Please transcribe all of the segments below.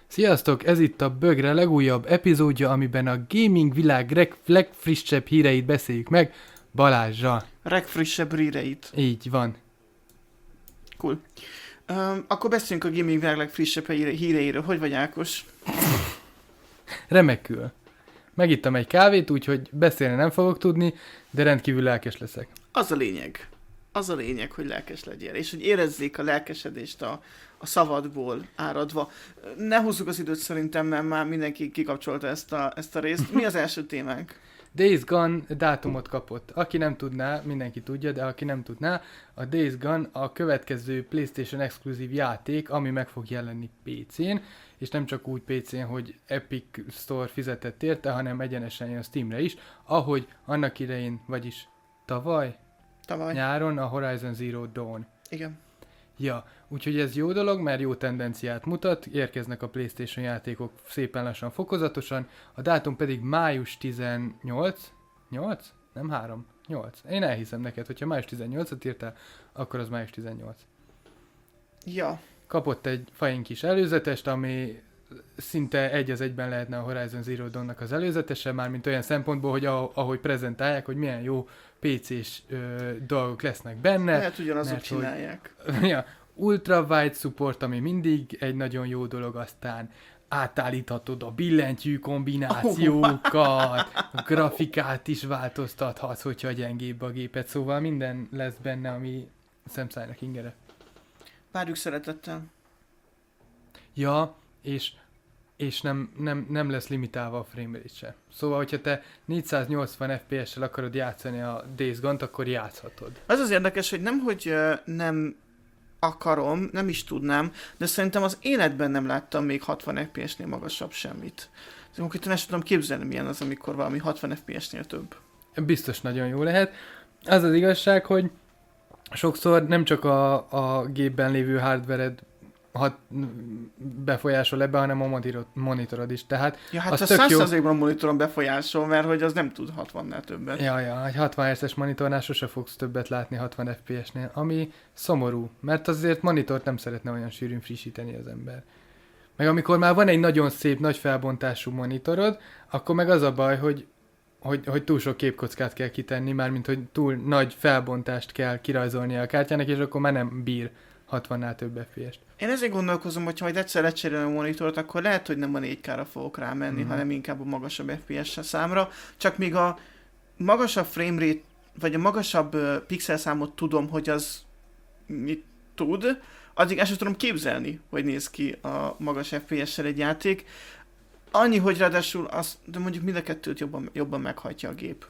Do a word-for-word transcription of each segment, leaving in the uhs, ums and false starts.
Sziasztok, ez itt a Bögre legújabb epizódja, amiben a gaming világ leg- legfrissebb híreit beszéljük meg Balázsral. Legfrissebb híreit. Így van. Cool. Um, akkor beszéljünk a gaming világ legfrissebb híreiről. Hogy vagy, Ákos? Remekül. Megittam egy kávét, úgyhogy beszélni nem fogok tudni, de rendkívül lelkes leszek. Az a lényeg. Az a lényeg, hogy lelkes legyél, és hogy érezzék a lelkesedést a, a szavadból áradva. Ne húzzuk az időt szerintem, mert már mindenki kikapcsolta ezt a, ezt a részt. Mi az első témánk? Days Gone dátumot kapott. Aki nem tudná, mindenki tudja, de aki nem tudná, a Days Gone a következő PlayStation exkluzív játék, ami meg fog jelenni pé cén, és nem csak úgy pé cén, hogy Epic Store fizetett érte, hanem egyenesen jön Steamre is, ahogy annak idején, vagyis tavaly, Tavaly. nyáron a Horizon Zero Dawn. Igen. Ja, úgyhogy ez jó dolog, mert jó tendenciát mutat, érkeznek a PlayStation játékok szépen lassan, fokozatosan, a dátum pedig május tizennyolc, nyolc? Nem három, nyolc. Én elhiszem neked, hogyha május tizennyolcat írtál, akkor az május tizennyolc. Ja. Kapott egy fain kis előzetest, ami szinte egy az egyben lehetne a Horizon Zero Dawn-nak az előzetese, mármint olyan szempontból, hogy ahogy prezentálják, hogy milyen jó pé cés ö, dolgok lesznek benne. Lehet ugyanazok mert, csinálják. Hogy, ja, ultra-wide support, ami mindig egy nagyon jó dolog, aztán átállíthatod a billentyű kombinációkat, a grafikát is változtathatsz, hogyha gyengébb a gépet, szóval minden lesz benne, ami szemszájnak ingere. Várjuk szeretettel. Ja, és, és nem, nem, nem lesz limitálva a framerate se. Szóval, hogyha te négyszáznyolcvan ef pé es-sel akarod játszani a Days Gone-t, akkor játszhatod. Az az érdekes, hogy nem, hogy uh, nem akarom, nem is tudnám, de szerintem az életben nem láttam még hatvan ef pé es-nél magasabb semmit. Konkrétan ezt tudom képzelni, milyen az, amikor valami hatvan ef pé es-nél több. Biztos nagyon jó lehet. Az az igazság, hogy sokszor nem csak a, a gépben lévő hardvered hat, befolyásol ebbe, hanem a monitorod, monitorod is. Tehát ja, hát az a tök száz jó... százalékban a monitoron befolyásol, mert hogy az nem tud hatvannál többet. Ja, ja, egy hatvan hertzes monitornál sose fogsz többet látni hatvan ef pé es-nél, ami szomorú, mert azért monitort nem szeretne olyan sűrűn frissíteni az ember. Meg amikor már van egy nagyon szép, nagy felbontású monitorod, akkor meg az a baj, hogy Hogy, hogy túl sok képkockát kell kitenni, mármint hogy túl nagy felbontást kell kirajzolnia a kártyának, és akkor már nem bír hatvannál több ef pé es-t. Én ezért gondolkozom, hogy ha majd egyszer lecserélem a monitort, akkor lehet, hogy nem a négy ká-ra fogok rámenni, mm-hmm. hanem inkább a magasabb ef pé es számra. Csak még a magasabb framerate, vagy a magasabb uh, pixel számot tudom, hogy az mit tud, addig el sem tudom képzelni, hogy néz ki a magas ef pé es-sel egy játék. Annyi, hogy ráadásul az, de mondjuk mind a kettőt jobban, jobban meghajtja a gép.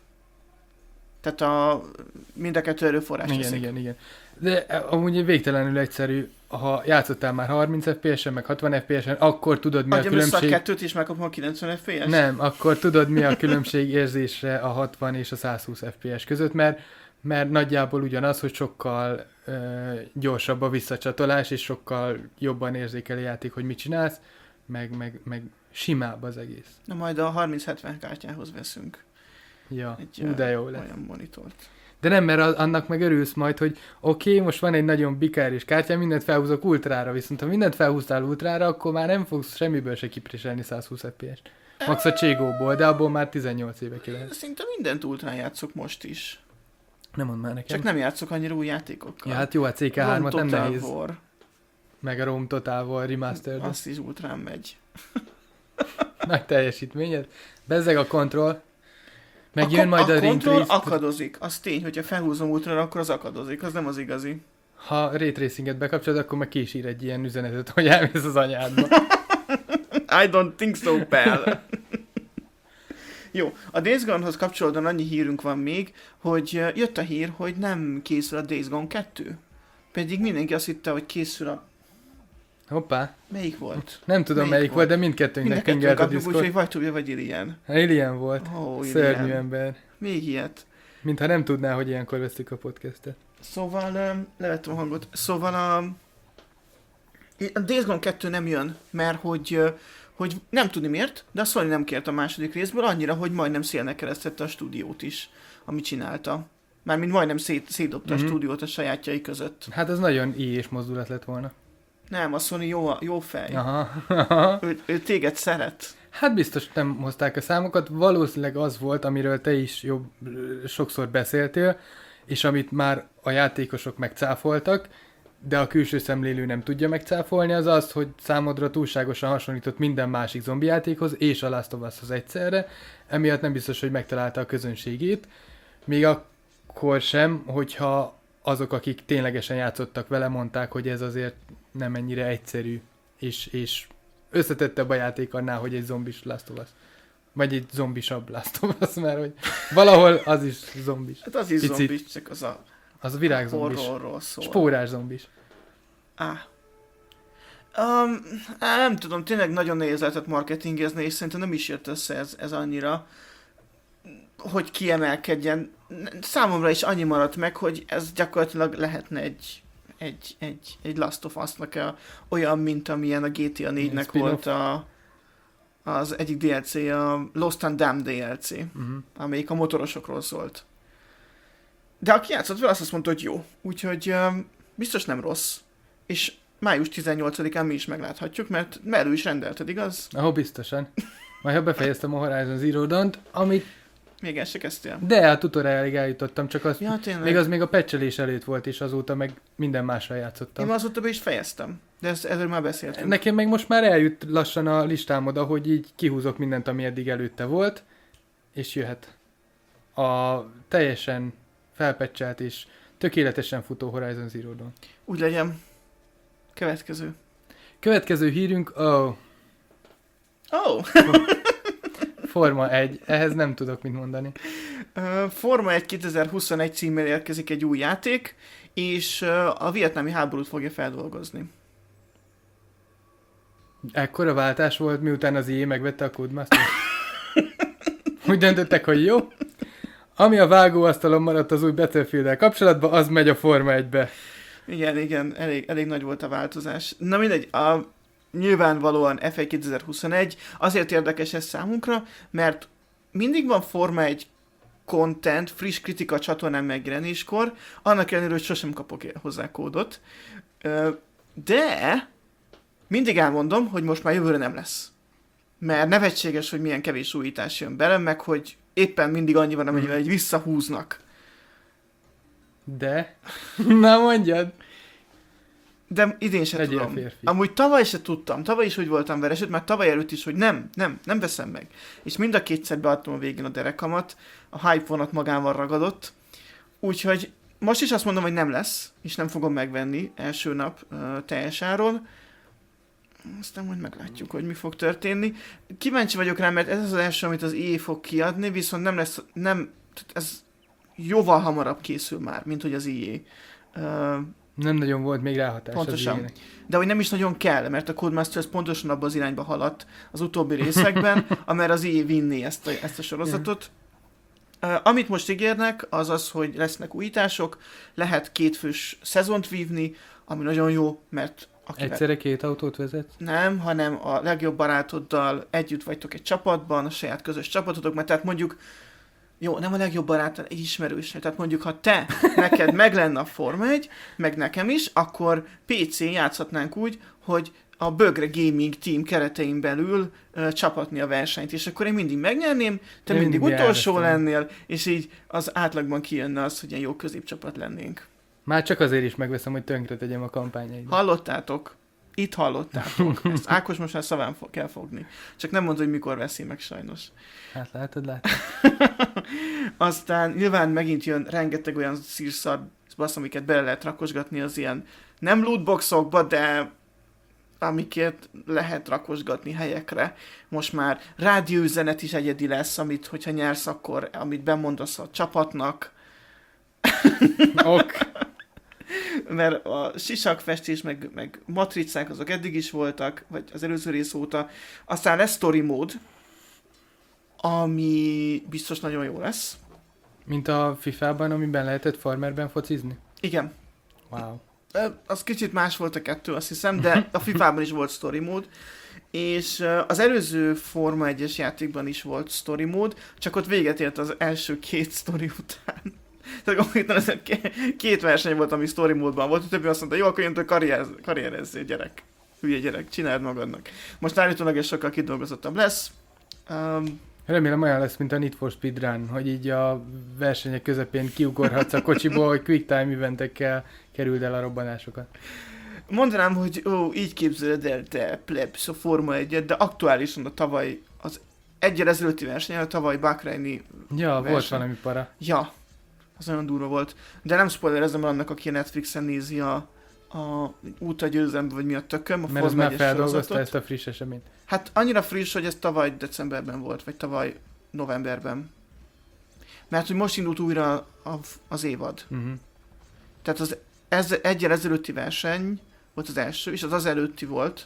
Tehát a, mind a kettő erőforrás Igen, igen, igen. De amúgy végtelenül egyszerű, ha játszottál már harminc ef pé es-en, meg hatvan ef pé es-en, akkor tudod mi Adjam a különbség. Adjam össze a kettőt és megkapom a kilencven ef pé es? Nem, akkor tudod mi a különbség érzésre a hatvan és a százhúsz ef pé es között, mert, mert nagyjából ugyanaz, hogy sokkal ö, gyorsabb a visszacsatolás, és sokkal jobban érzékeli a játék, hogy mit csinálsz, meg, meg, meg simább az egész. Na majd a harminc hetven kártyához veszünk. Ja, egy, ú, de jó lesz. Olyan monitort. De nem, mert annak meg örülsz majd, hogy oké, okay, most van egy nagyon bikárés kártya, mindent felhúzok ultrára, viszont ha mindent felhúztál ultrára, akkor már nem fogsz semmiből se kipréselni százhúsz ef pé es-t. Max a Cségóból, de abból már tizennyolc éve ki lehet. Szinte mindent ultrán játszok most is. Nem mondd már nekem. Csak nem játszok annyira új játékokkal. Ja, hát jó, a cé ká hármat nem nehéz. War. Meg a Rome Total War Remastered. Azt is ultrán megy. Nagy teljesítményed. Bezzeg a kontroll. Megjön a, majd a, a ring kontroll list. akadozik. Az tény, hogyha felhúzom ultrára, akkor az akadozik. Az nem az igazi. Ha Ray Tracinget bekapcsolod, akkor meg ki is ír egy ilyen üzenetet, hogy elmész az anyádba. I don't think so, pal. Jó, a Days Gone-hoz kapcsolódóan annyi hírünk van még, hogy jött a hír, hogy nem készül a Days Gone kettő. Pedig mindenki azt hitte, hogy készül a... Hoppá. Melyik volt? Nem tudom melyik, melyik volt, de mindkettőnknek pingelt a Discord. Úgyhogy vagy tudja, vagy Alien. Alien volt. Oh, Szörnyű Alien. ember. Még ilyet. Mintha nem tudná, hogy ilyenkor veszik a podcastet. Szóval, um, levettem a hangot. Szóval a... a Days Gone kettő nem jön, mert hogy, uh, hogy nem tudni miért, de a Sony nem kért a második részből annyira, hogy majdnem szélnek keresztette a stúdiót is, amit csinálta. Mármint majdnem szét, szétdobta mm-hmm. a stúdiót a sajátjai között. Hát ez nagyon i és mozdulat lett volna. Nem, a Sony jó, jó fej. Aha. Ő, ő téged szeret. Hát biztos nem hozták a számokat, valószínűleg az volt, amiről te is jobb, sokszor beszéltél, és amit már a játékosok megcáfoltak, de a külső szemlélő nem tudja megcáfolni, az az, hogy számodra túlságosan hasonlított minden másik zombi játékhoz, és a Last of Us-hoz egyszerre, emiatt nem biztos, hogy megtalálta a közönségét, még akkor sem, hogyha azok, akik ténylegesen játszottak vele, mondták, hogy ez azért nem ennyire egyszerű, és, és összetettebb a játék annál, hogy egy zombis Last of Us. Vagy egy zombisabb Last of Us, mert hogy valahol az is zombis. Hát az is Picit. zombis, csak az a Az a virágzombis. horrorról szól. Spórás zombis. Ah. Um, á, nem tudom, tényleg nagyon nehéz lehetett marketingezni, és szerintem nem is jött össze ez, ez annyira, hogy kiemelkedjen. Számomra is annyi maradt meg, hogy ez gyakorlatilag lehetne egy, egy, egy, egy Last of Us-nak a, olyan, mint amilyen a gé té á négynek Spin-off. volt a, az egyik dé el cé, a Lost and Damned dé el cé, Uh-huh. amelyik a motorosokról szólt. De aki játszott vele, azt mondta, hogy jó. Úgyhogy um, biztos nem rossz. És május tizennyolcadikán mi is megláthatjuk, mert Merő is rendelted, igaz? Ahol biztosan. Majd ha befejeztem a Horizon Zero Dawn-t, amit Még el se kezdtél. de a tutoriálig eljutottam, csak az, Ja, tényleg. még az még a patchelés előtt volt, és azóta meg minden másra játszottam. Én azóta be is fejeztem. De ezt, erről már beszéltünk. Nekem meg most már eljut lassan a listám oda, hogy így kihúzok mindent, ami eddig előtte volt, és jöhet a teljesen felpatchelt és tökéletesen futó Horizon Zero Dawn. Úgy legyen. Következő. Következő hírünk, oh, Oh! Forma egy. Ehhez nem tudok mit mondani. Uh, Forma egy kétezer-huszonegy címmel érkezik egy új játék, és uh, a vietnámi háborút fogja feldolgozni. Ekkora váltás volt, miután az i á megvette a Codemasters. Úgy döntöttek, hogy jó. Ami a vágóasztalon maradt az új Battlefield-el kapcsolatban, az megy a Forma egybe. Igen, igen, elég, elég nagy volt a változás. Na mindegy, a, nyilvánvalóan ef egy kétezer-huszonegy azért érdekes ez számunkra, mert mindig van Forma egy content, friss kritika csatornán megjelenéskor, annak ellenére, hogy sosem kapok hozzá kódot. Ö, De mindig elmondom, hogy most már jövőre nem lesz. Mert nevetséges, hogy milyen kevés újítás jön bele, meg hogy éppen mindig annyi van, amennyivel egy visszahúznak. De? Na mondjad. De idén se Legyél tudom. férfi. Amúgy tavaly se tudtam, tavaly is úgy voltam vele, sőt már tavaly előtt is, hogy nem, nem, nem veszem meg. És mind a kétszer beadtam a végén a derekamat, a hype vonat magával ragadott, úgyhogy most is azt mondom, hogy nem lesz, és nem fogom megvenni első nap uh, teljes áron. Aztán majd meglátjuk, hogy mi fog történni. Kíváncsi vagyok rá, mert ez az első, amit az i á fog kiadni, viszont nem lesz, nem, ez jóval hamarabb készül már, mint hogy az i á. Uh, Nem nagyon volt még ráhatás Pontosan. az i á-nek. De hogy nem is nagyon kell, mert a Codemasters pontosan abban az irányba haladt az utóbbi részekben, amerre az i á vinné ezt a, ezt a sorozatot. Uh, amit most ígérnek, az az, hogy lesznek újítások, lehet kétfős szezont vívni, ami nagyon jó, mert akivel... Egyszerre két autót vezet? Nem, hanem a legjobb barátoddal együtt vagytok egy csapatban, a saját közös csapatotok, mert tehát mondjuk, jó, nem a legjobb baráttal, egy ismerős. Tehát mondjuk, ha te, neked meg lenne a Forma egy, meg nekem is, akkor pé cén játszhatnánk úgy, hogy a Bögre Gaming Team keretein belül uh, csapatni a versenyt, és akkor én mindig megnyerném, te Én mindig mindig utolsó elvesztem. lennél, és így az átlagban kijönne az, hogy ilyen jó középcsapat lennénk. Már csak azért is megveszem, hogy tönkre tegyem a kampányaidat. Hallottátok? Itt hallottátok. Ezt Ákos most már szaván fog, kell fogni. Csak nem mondod, hogy mikor veszi meg sajnos. Hát látod, látod. Aztán nyilván megint jön rengeteg olyan szírszar, amiket bele lehet rakosgatni az ilyen nem lootboxokba, de amiket lehet rakosgatni helyekre. Most már rádióüzenet is egyedi lesz, amit, hogyha nyersz, akkor amit bemondasz a csapatnak. Ok. Mert a sisakfestés, meg, meg matricák azok eddig is voltak, vagy az előző rész óta. Aztán lesz story mód, ami biztos nagyon jó lesz. Mint a fifában, amiben lehetett farmerben focizni? Igen. Wow. Ö, Az kicsit más volt a kettő, azt hiszem, de a fifában is volt story mód, és ö, az előző Forma egyes játékban is volt story mód, csak ott véget ért az első két story után. Tehát konkrétan ez két verseny volt, ami story módban volt, a többi azt mondta, jó, akkor jöntől karrier, karrierezzél, gyerek. Hülye gyerek, csináld magadnak. Most állítólag ez sokkal kidolgozottabb lesz. Um, Remélem olyan lesz, mint a Need for Speed Run, hogy így a versenyek közepén kiugorhatsz a kocsiból, hogy quick time eventekkel kerüld el a robbanásokat. Mondanám, hogy ó, így képzeled el te plebs a Forma egyet, de aktuálisan a tavaly, az egyel ezelőtti versenyen, a tavaly Bahreini Ja, verseny. volt valami para. Ja, az nagyon durva volt. De nem spoilerezem annak, aki a Netflixen nézi a, a út a győzelembe, vagy mi a tököm, a Mert ez Forma már egyes feldolgozta sorozatot. ezt a friss eseményt. Hát annyira friss, hogy ez tavaly decemberben volt, vagy tavaly novemberben. Mert hogy most indult újra a, az évad. Uh-huh. Tehát az ez, egyel ezelőtti verseny volt az első, és az az előtti volt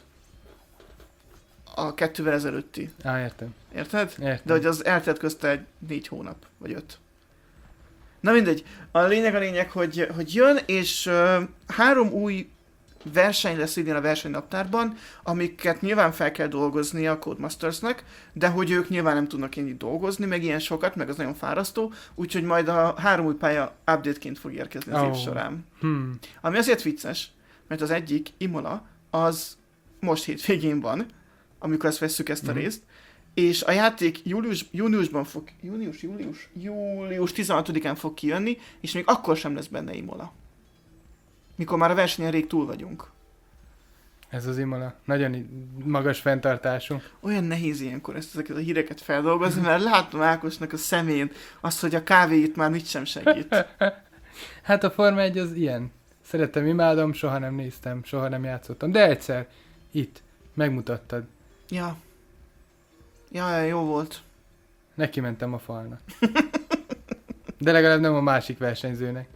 a kettővel ezelőtti. Á, értem. Érted? Értem. De hogy az eltelt közte egy négy hónap, vagy öt. Na mindegy. A lényeg a lényeg, hogy, hogy jön, és uh, három új verseny lesz idén a versenynaptárban, amiket nyilván fel kell dolgozni a Codemastersnek, de hogy ők nyilván nem tudnak ennyit dolgozni, meg ilyen sokat, meg az nagyon fárasztó, úgyhogy majd a három új pálya update-ként fog érkezni az Oh. év során. Hmm. Ami azért vicces, mert az egyik, Imola, az most hétvégén van, amikor ezt vesszük ezt a Mhm. részt, és a játék július, júniusban fog, június, július, július tizenhatodikán fog kijönni, és még akkor sem lesz benne Imola. Mikor már a versenyen rég túl vagyunk. Ez az Imola. Nagyon i- magas fenntartású. Olyan nehéz ilyenkor ezt, ezeket a híreket feldolgozni, mert látom Ákosnak a szemén azt, hogy a kávé itt már mit sem segít. Hát a Forma egy az ilyen. Szeretem, imádom, soha nem néztem, soha nem játszottam. De egyszer, itt, megmutattad. Ja. Ja, jó volt. Neki mentem a falnak. De legalább nem a másik versenyzőnek.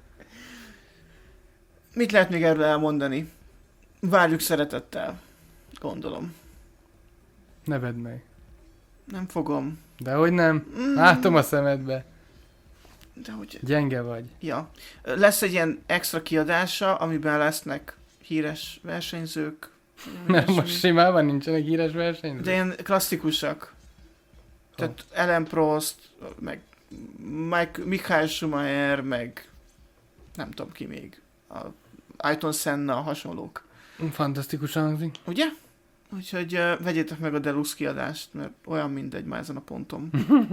Mit lehet még erről elmondani? Várjuk szeretettel, gondolom. Ne vedd meg. Nem fogom. De hogy nem? Mm, Látom a szemedbe. De hogy... Gyenge vagy. Ja. Lesz egy ilyen extra kiadása, amiben lesznek híres versenyzők. Mert ilyesmi. most simában nincsenek híres versenyzők. De ilyen klasszikusak. Tehát Ellen Prost, meg Mike, Michael Schumacher, meg nem tudom ki még. A Ayrton Senna, hasonlók. Fantasztikusan hangzik. Ugye? Úgyhogy uh, vegyétek meg a Deluxe kiadást, mert olyan mindegy már ezen a ponton.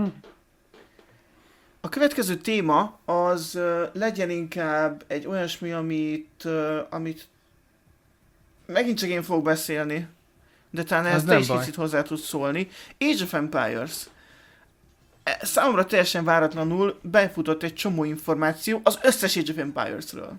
A következő téma az uh, legyen inkább egy olyasmi, amit, uh, amit megint csak én fogok beszélni, de talán Az ehhez te nem is baj. kicsit hozzá tudsz szólni. Age of Empires. E, Számomra teljesen váratlanul befutott egy csomó információ az összes Age of Empires-ről.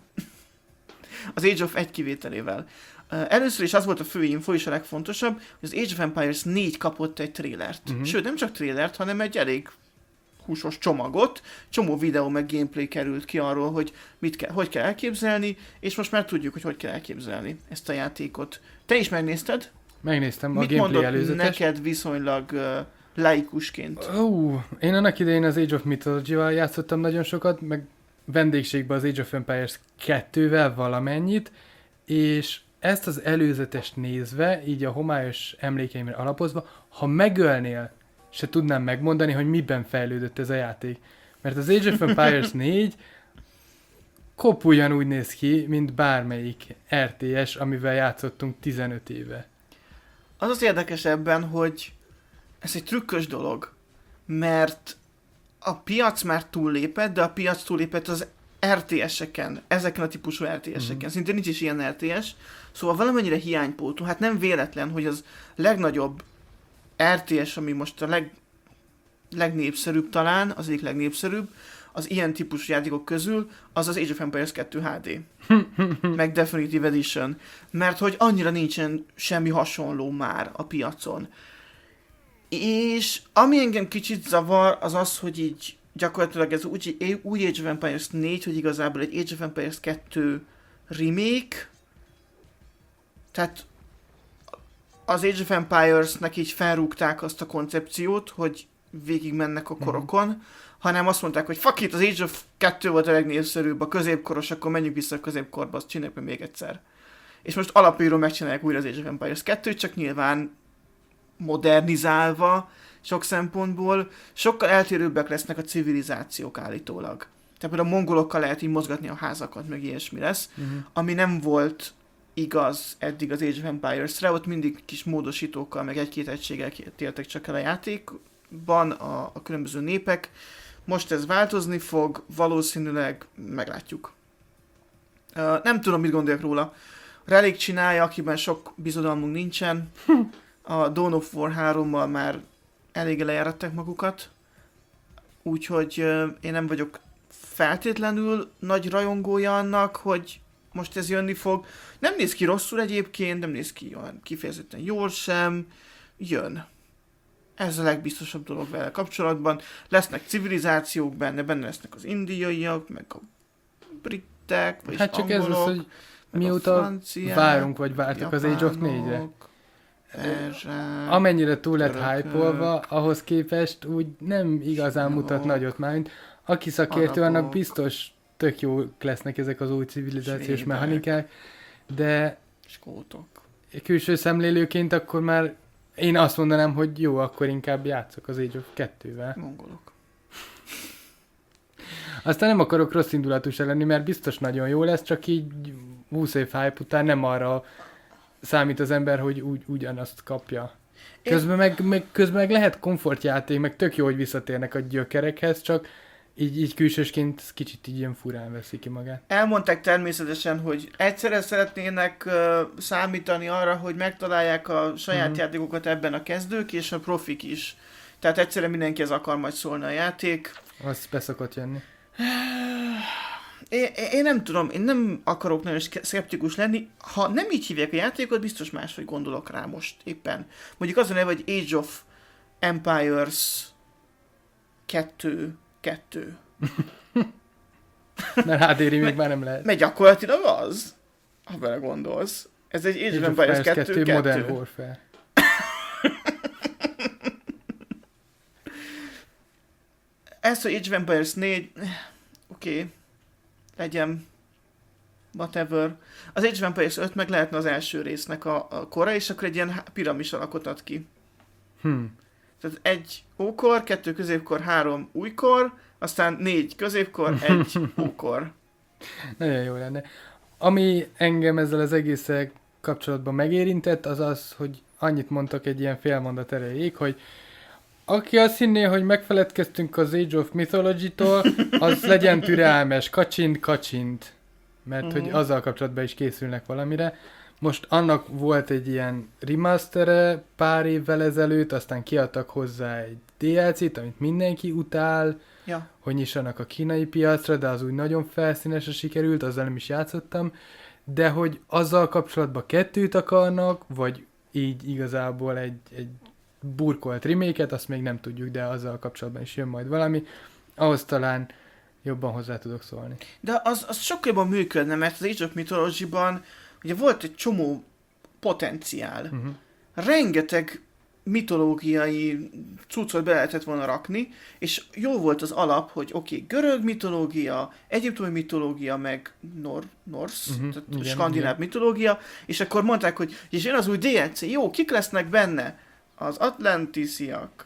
Az Age of egy kivételével. Uh, Először is az volt a fő info, és a legfontosabb, hogy az Age of Empires négy kapott egy trélert. Mhm. Sőt, nem csak trélert, hanem egy elég húsos csomagot, csomó videó meg gameplay került ki arról, hogy mit kell, hogy kell elképzelni, és most már tudjuk, hogy hogy kell elképzelni ezt a játékot. Te is megnézted? Megnéztem a Mit gameplay mondott előzetes. neked viszonylag uh, laikusként? Ó, én annak idején az Age of Mythology-val játszottam nagyon sokat, meg vendégségben az Age of Empires kettővel valamennyit, és ezt az előzetest nézve, így a homályos emlékeimre alapozva, ha megölnél, se tudnám megmondani, hogy miben fejlődött ez a játék. Mert az Age of Empires négy kopuljan úgy néz ki, mint bármelyik er té es, amivel játszottunk tizenöt éve. Az az érdekes ebben, hogy ez egy trükkös dolog, mert a piac már túllépett, de a piac túllépett az er té eseken, ezeken a típusú er té eseken. Mhm. Szinte nincs is ilyen er té es, szóval valamennyire hiánypótló. Hát nem véletlen, hogy az legnagyobb er té es, ami most a leg, legnépszerűbb talán, az egyik legnépszerűbb, az ilyen típusú játékok közül, az az Age of Empires kettő há dé. Meg Definitive Edition. Mert hogy annyira nincsen semmi hasonló már a piacon. És ami engem kicsit zavar, az az, hogy így gyakorlatilag ez úgy, új Age of Empires négy, hogy igazából egy Age of Empires kettő remake, tehát az Age of Empires-nek így felrúgták azt a koncepciót, hogy végig mennek a korokon, mm-hmm. hanem azt mondták, hogy fuck it, az Age of kettő volt a legnépszerűbb, a középkoros, akkor menjünk vissza a középkorba, azt csináljuk meg még egyszer. És most alapjáról megcsinálják újra az Age of Empires kettőt, csak nyilván modernizálva sok szempontból, sokkal eltérőbbek lesznek a civilizációk állítólag. Tehát például a mongolokkal lehet így mozgatni a házakat, meg ilyesmi lesz, Uh-huh. ami nem volt igaz eddig az Age of Empires-re, ott mindig kis módosítókkal, meg egy-két egységgel tértek csak el a játékban a, a különböző népek. Most ez változni fog, valószínűleg meglátjuk. Uh, nem tudom, mit gondoljak róla. Relic csinálja, akiben sok bizodalmunk nincsen. A Dawn of War hárommal már elég lejáratták magukat. Úgyhogy uh, én nem vagyok feltétlenül nagy rajongója annak, hogy most ez jönni fog. Nem néz ki rosszul egyébként, nem néz ki olyan kifejezetten jól sem. Jön. Ez a legbiztosabb dolog vele kapcsolatban. Lesznek civilizációk benne, benne lesznek az indiaiak, meg a britek, vagy Hát csak angolok, ez az, hogy mióta várunk, vagy vártuk az Age of négyre. Erzsák, Amennyire túl lett törökök, hype-olva, ahhoz képest úgy nem igazán Jók, mutat nagyot már. Aki szakértő, arabok, annak biztos tök jó lesznek ezek az új civilizációs svédek, mechanikák, de skótok. külső szemlélőként akkor már én azt mondanám, hogy jó, akkor inkább játszok az Age of kettővel. Mongolok. Aztán nem akarok rossz indulatú se lenni, mert biztos nagyon jó lesz, csak így húsz év hype után nem arra számít az ember, hogy úgy, ugyanazt kapja. Közben meg, meg, közben meg lehet komfortjáték, meg tök jó, hogy visszatérnek a gyökerekhez, csak így, így külsősként kicsit így ilyen furán veszi ki magát. Elmondták természetesen, hogy egyszerre szeretnének uh, számítani arra, hogy megtalálják a saját Mhm. játékokat ebben a kezdők, és a profik is. Tehát egyszerre mindenkihez akar majd szólni a játék. Az beszokott jönni. Én, én nem tudom, én nem akarok nagyon szkeptikus lenni. Ha nem így hívják a játékot, biztos máshogy gondolok rá most éppen. Mondjuk az a neve, hogy Age of Empires kettő kettő. Mert há dé remake már nem lehet. Mert gyakorlatilag az, ha bele gondolsz. Ez egy Age of Empires kettő kettő. Modern Warfare. Ez, hogy Age of Empires négy, oké, okay. Legyen, whatever. Az Age of Empires öt meg lehetne az első résznek a, a kora, és akkor egy ilyen piramis alakot ad ki. Hm. Tehát egy ókor, kettő középkor, három újkor, aztán négy középkor, egy ókor. Nagyon jó lenne. Ami engem ezzel az egésszel kapcsolatban megérintett, az az, hogy annyit mondtak egy ilyen félmondat erejéig, hogy aki azt hinné, hogy megfeledkeztünk az Age of Mythology-tól, az legyen türelmes, kacsint, kacsint. Mert Uh-huh. hogy azzal kapcsolatban is készülnek valamire. Most annak volt egy ilyen remastere pár évvel ezelőtt, aztán kiadtak hozzá egy dé el cét, amit mindenki utál, Ja. hogy nyissanak a kínai piacra, de az úgy nagyon felszínesre sikerült, azzal nem is játszottam, de hogy azzal kapcsolatban kettőt akarnak, vagy így igazából egy, egy burkolt remake-et, azt még nem tudjuk, de azzal kapcsolatban is jön majd valami, ahhoz talán jobban hozzá tudok szólni. De az, az sokkal jobban működne, mert az Age of Mythology-ban ugye volt egy csomó potenciál. Uh-huh. Rengeteg mitológiai cuccot be lehetett volna rakni, és jó volt az alap, hogy oké, okay, görög mitológia, egyiptomi mitológia, meg nor- norsz, Mhm, tehát igen, skandináv igen. mitológia, és akkor mondták, hogy és jön az új dé el cé, jó, kik lesznek benne? Az atlantisziak,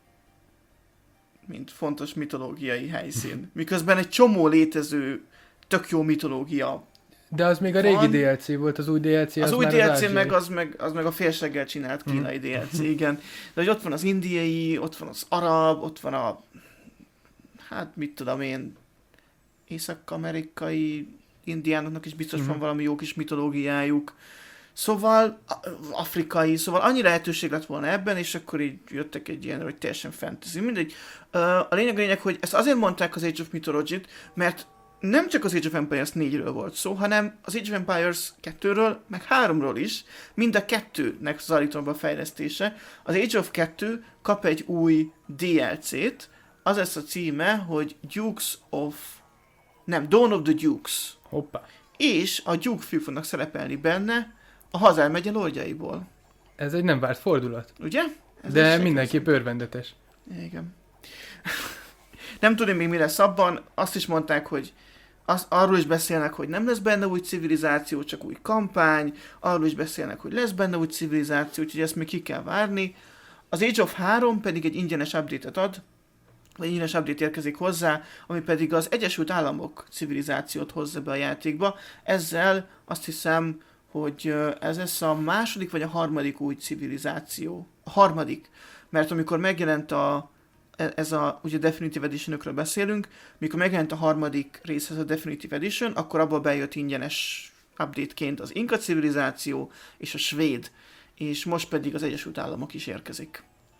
mint fontos mitológiai helyszín. Miközben egy csomó létező, tök jó mitológia. De az még a Van. régi dé el cé volt, az új dé el cé Az, az új már dé el cé ázsiai. meg az, meg az meg a félseggel csinált kínai dé el cé, igen. De hogy ott van az indiai, ott van az arab, ott van a, hát mit tudom én, észak-amerikai indiánoknak is biztos Mhm. van valami jó kis mitológiájuk. Szóval, a- afrikai, szóval annyi lehetőség lett volna ebben, és akkor így jöttek egy ilyen, hogy teljesen fantasy. Mindegy. Ö, A lényeg a lényeg, hogy ezt azért mondták az Age of Mythology-t, mert nem csak az Age of Empires négyről volt szó, hanem az Age of Empires kettőről, meg háromról is, mind a kettőnek zajlítom a fejlesztése. Az Age of kettő kap egy új dé el cét, az lesz a címe, hogy Dukes of... Nem, Dawn of the Dukes. Hoppá. És a Duke fiúk fognak szerepelni benne a Hazár megye lordjaiból. Ez egy nem várt fordulat. Ugye? Ez De egy mindenképp örvendetes. Igen. Nem tudom még mi lesz abban, azt is mondták, hogy az, arról is beszélnek, hogy nem lesz benne új civilizáció, csak új kampány, arról is beszélnek, hogy lesz benne új civilizáció, úgyhogy ezt még ki kell várni. Az Age of három pedig egy ingyenes update-et ad, vagy ingyenes update érkezik hozzá, ami pedig az Egyesült Államok civilizációt hozza be a játékba. Ezzel azt hiszem, hogy ez lesz a második vagy a harmadik új civilizáció. A harmadik, mert amikor megjelent a, ez a, ugye Definitive Edition-ökről beszélünk, mikor megjelent a harmadik rész, ez a Definitive Edition, akkor abból bejött ingyenes update-ként az Inka civilizáció és a svéd, és most pedig az Egyesült Államok is érkezik.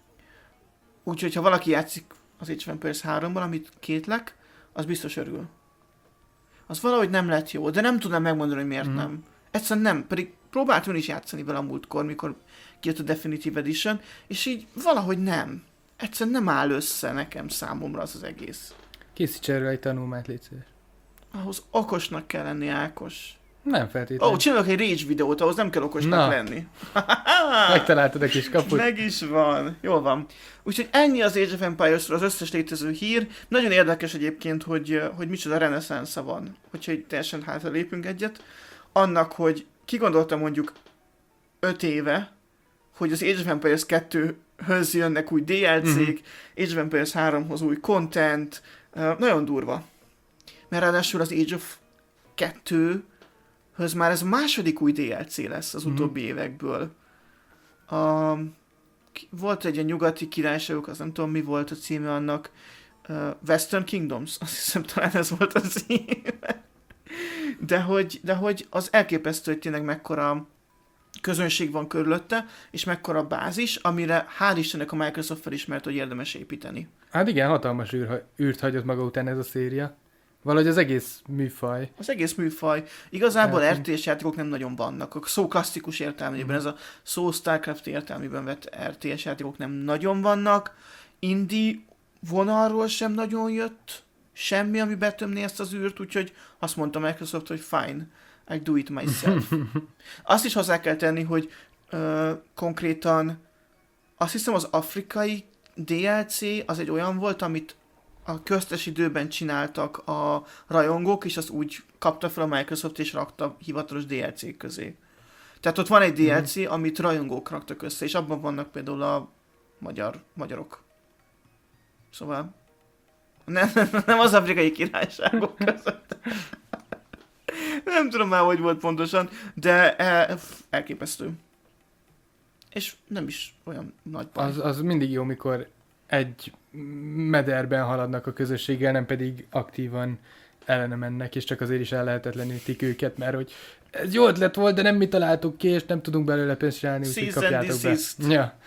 Úgyhogy, ha valaki játszik az Age of Empires háromban, amit kétlek, az biztos örül. Az valahogy nem lett jó, de nem tudnám megmondani, hogy miért mm. nem. Egyszerűen nem, pedig próbáltam is játszani vele a múltkor, mikor kijött a Definitive Edition, és így valahogy nem. Egyszerűen nem áll össze nekem számomra az az egész. Készíts erről egy tanulmányt, légy szíves. Ahhoz okosnak kell lenni, Ákos. Nem feltétlenül. Ó, oh, csinálok egy Rage videót, ahhoz nem kell okosnak Na. lenni. Megtaláltad a kis kaput. Meg is van. Jól van. Úgyhogy ennyi az Age of Empires-ról, az összes létező hír. Nagyon érdekes egyébként, hogy, hogy micsoda reneszánsza van. Hogyha így teljesen hátra lépünk egyet. Annak, hogy ki gondolta mondjuk öt éve, hogy az Age of Empires kettőhöz jönnek új dé el cék, mm-hmm. Age of Empires háromhoz új content. Uh, nagyon durva. Mert ráadásul az Age of kettő höz már ez a második új dé el cé lesz az utóbbi mm-hmm. évekből. A, volt egy a nyugati királyságok, az nem tudom mi volt a címe annak, uh, Western Kingdoms, azt hiszem talán ez volt a címe. De hogy, de hogy az elképesztő, hogy tényleg mekkora közönség van körülötte, és mekkora bázis, amire hál' Istennek a Microsoft felismert, hogy érdemes építeni. Hát igen, hatalmas űr, űrt hagyott maga után ez a széria. Valahogy az egész műfaj. Az egész műfaj. Igazából er té es játékok nem nagyon vannak. A szó klasszikus értelmében, mm. ez a szó Starcraft értelmében vett er té es játékok nem nagyon vannak. Indie vonalról sem nagyon jött semmi, ami betömné ezt az űrt, úgyhogy azt mondta Microsoft, hogy fine, I do it myself. Azt is hozzá kell tenni, hogy ö, konkrétan azt hiszem az afrikai dé el cé az egy olyan volt, amit a köztes időben csináltak a rajongók, és azt úgy kapta fel a Microsoft, és rakta hivatalos dé el cék közé. Tehát ott van egy dé el cé, mm. amit rajongók raktak össze, és abban vannak például a magyar, magyarok. Szóval nem, nem az afrikai királyságok között. Nem tudom már, hogy volt pontosan, de elképesztő. És nem is olyan nagy baj. Az, az mindig jó, mikor egy mederben haladnak a közösséggel, nem pedig aktívan ellene mennek, és csak azért is ellehetetlenítik őket, mert hogy ez jó ötlet volt, de nem mi találtuk ki, és nem tudunk belőle pénzt csinálni, úgyhogy kapjátok be. Ja.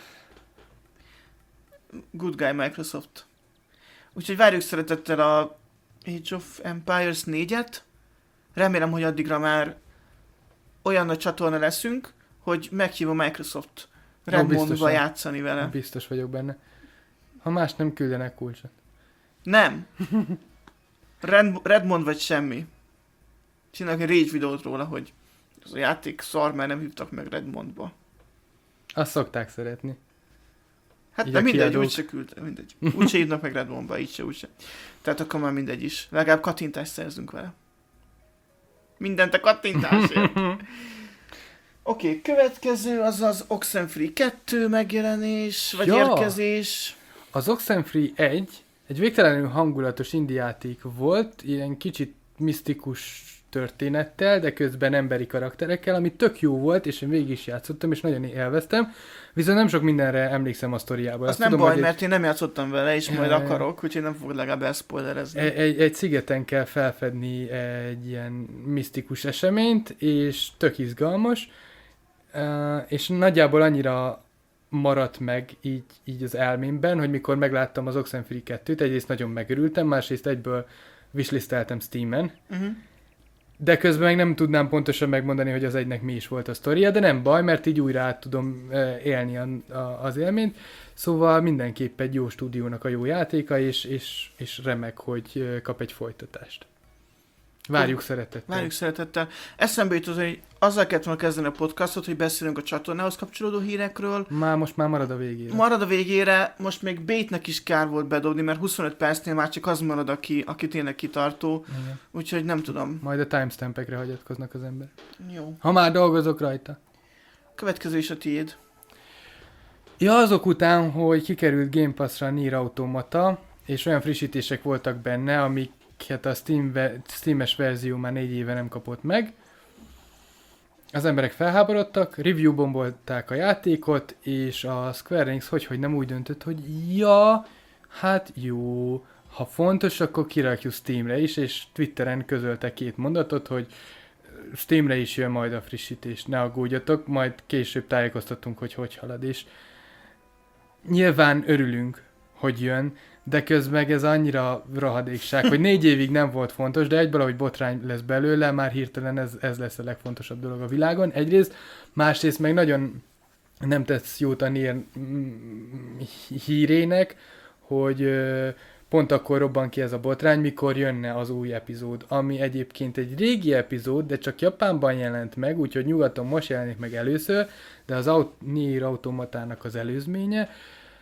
Good guy Microsoft. Úgyhogy várjuk szeretettel a Age of Empires négyet. Remélem, hogy addigra már olyan nagy csatorna leszünk, hogy meghívom Microsoft Redmondba játszani vele. Biztos vagyok benne. Ha más nem küldenek kulcsot. Nem. Red, Redmond vagy semmi. Csinálok egy rage videót róla, hogy ez a játék szar, mert nem hívtak meg Redmondba. Azt szokták szeretni. Hát így de mindegy, úgyse küldte, mindegy. Úgyse hívnak meg Redmondba, így se, úgyse. Tehát akkor már mindegy is. Legalább kattintást szerzünk vele. Mindent a kattintásért. Oké, okay, következő az az Oxenfree kettő megjelenés, vagy ja. érkezés. Az Oxenfree egy, egy végtelenül hangulatos indie játék volt, ilyen kicsit misztikus történettel, de közben emberi karakterekkel, ami tök jó volt, és én végig is játszottam, és nagyon élveztem. Viszont nem sok mindenre emlékszem a sztoriából. Az nem tudom, baj, mert egy... én nem játszottam vele, és majd e... akarok, úgyhogy nem fogod legalább elszpoilerezni. Egy, egy szigeten kell felfedni egy ilyen misztikus eseményt, és tök izgalmas, és nagyjából annyira maradt meg így, így az elmémben, hogy mikor megláttam az Oxenfree kettőt, egyrészt nagyon megörültem, másrészt egyből wishlisteltem Steamen, uh-huh. de közben meg nem tudnám pontosan megmondani, hogy az egynek mi is volt a sztoria, de nem baj, mert így újra át tudom élni a, a, az élményt, szóval mindenképp egy jó stúdiónak a jó játéka, és, és, és remek, hogy kap egy folytatást. Várjuk szeretettel. Várjuk szeretettel. Eszembe jutott, hogy azzal kellett volna kezdeni a podcastot, hogy beszélünk a csatornához kapcsolódó hírekről. Már most már marad a végére. Marad a végére, most még Bétnek is kár volt bedobni, mert huszonöt percnél már csak az marad, aki, aki tényleg kitartó. Igen. Úgyhogy nem tudom. Majd a timestampekre hagyatkoznak az ember. Jó. Ha már dolgozok rajta. Következő is a tiéd. Ja, azok után, hogy kikerült Game Pass-ra a Nier Automata, és olyan frissítések voltak benne, amiket a Steam ve- Steam-es verzió már négy éve nem kapott meg. Az emberek felháborodtak, review bombolták a játékot, és a Square Enix hogyhogy nem úgy döntött, hogy ja, hát jó, ha fontos, akkor kirakjuk Steamre is, és Twitteren közölte két mondatot, hogy Steamre is jön majd a frissítés, ne aggódjatok, majd később tájékoztatunk, hogy hogy halad is. Nyilván örülünk, hogy jön, de közben ez annyira rahadékság, hogy négy évig nem volt fontos, de egyből, hogy botrány lesz belőle, már hirtelen ez, ez lesz a legfontosabb dolog a világon. Egyrészt, másrészt meg nagyon nem tesz jót a Nier hírének, hogy pont akkor robban ki ez a botrány, mikor jönne az új epizód, ami egyébként egy régi epizód, de csak Japánban jelent meg, úgyhogy nyugaton most jelenik meg először, de az aut- Nier Automatának az előzménye.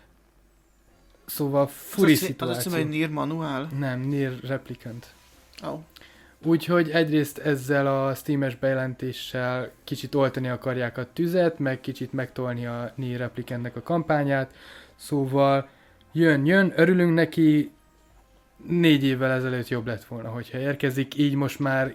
Szóval furi az szituáció. Az azt hiszem, hogy Nier Manual? Nem, Nier Replicant. Oh. Úgyhogy egyrészt ezzel a Steam-es bejelentéssel kicsit oltani akarják a tüzet, meg kicsit megtolni a Nier Replicantnek a kampányát, szóval jön, jön, örülünk neki, négy évvel ezelőtt jobb lett volna, hogyha érkezik, így most már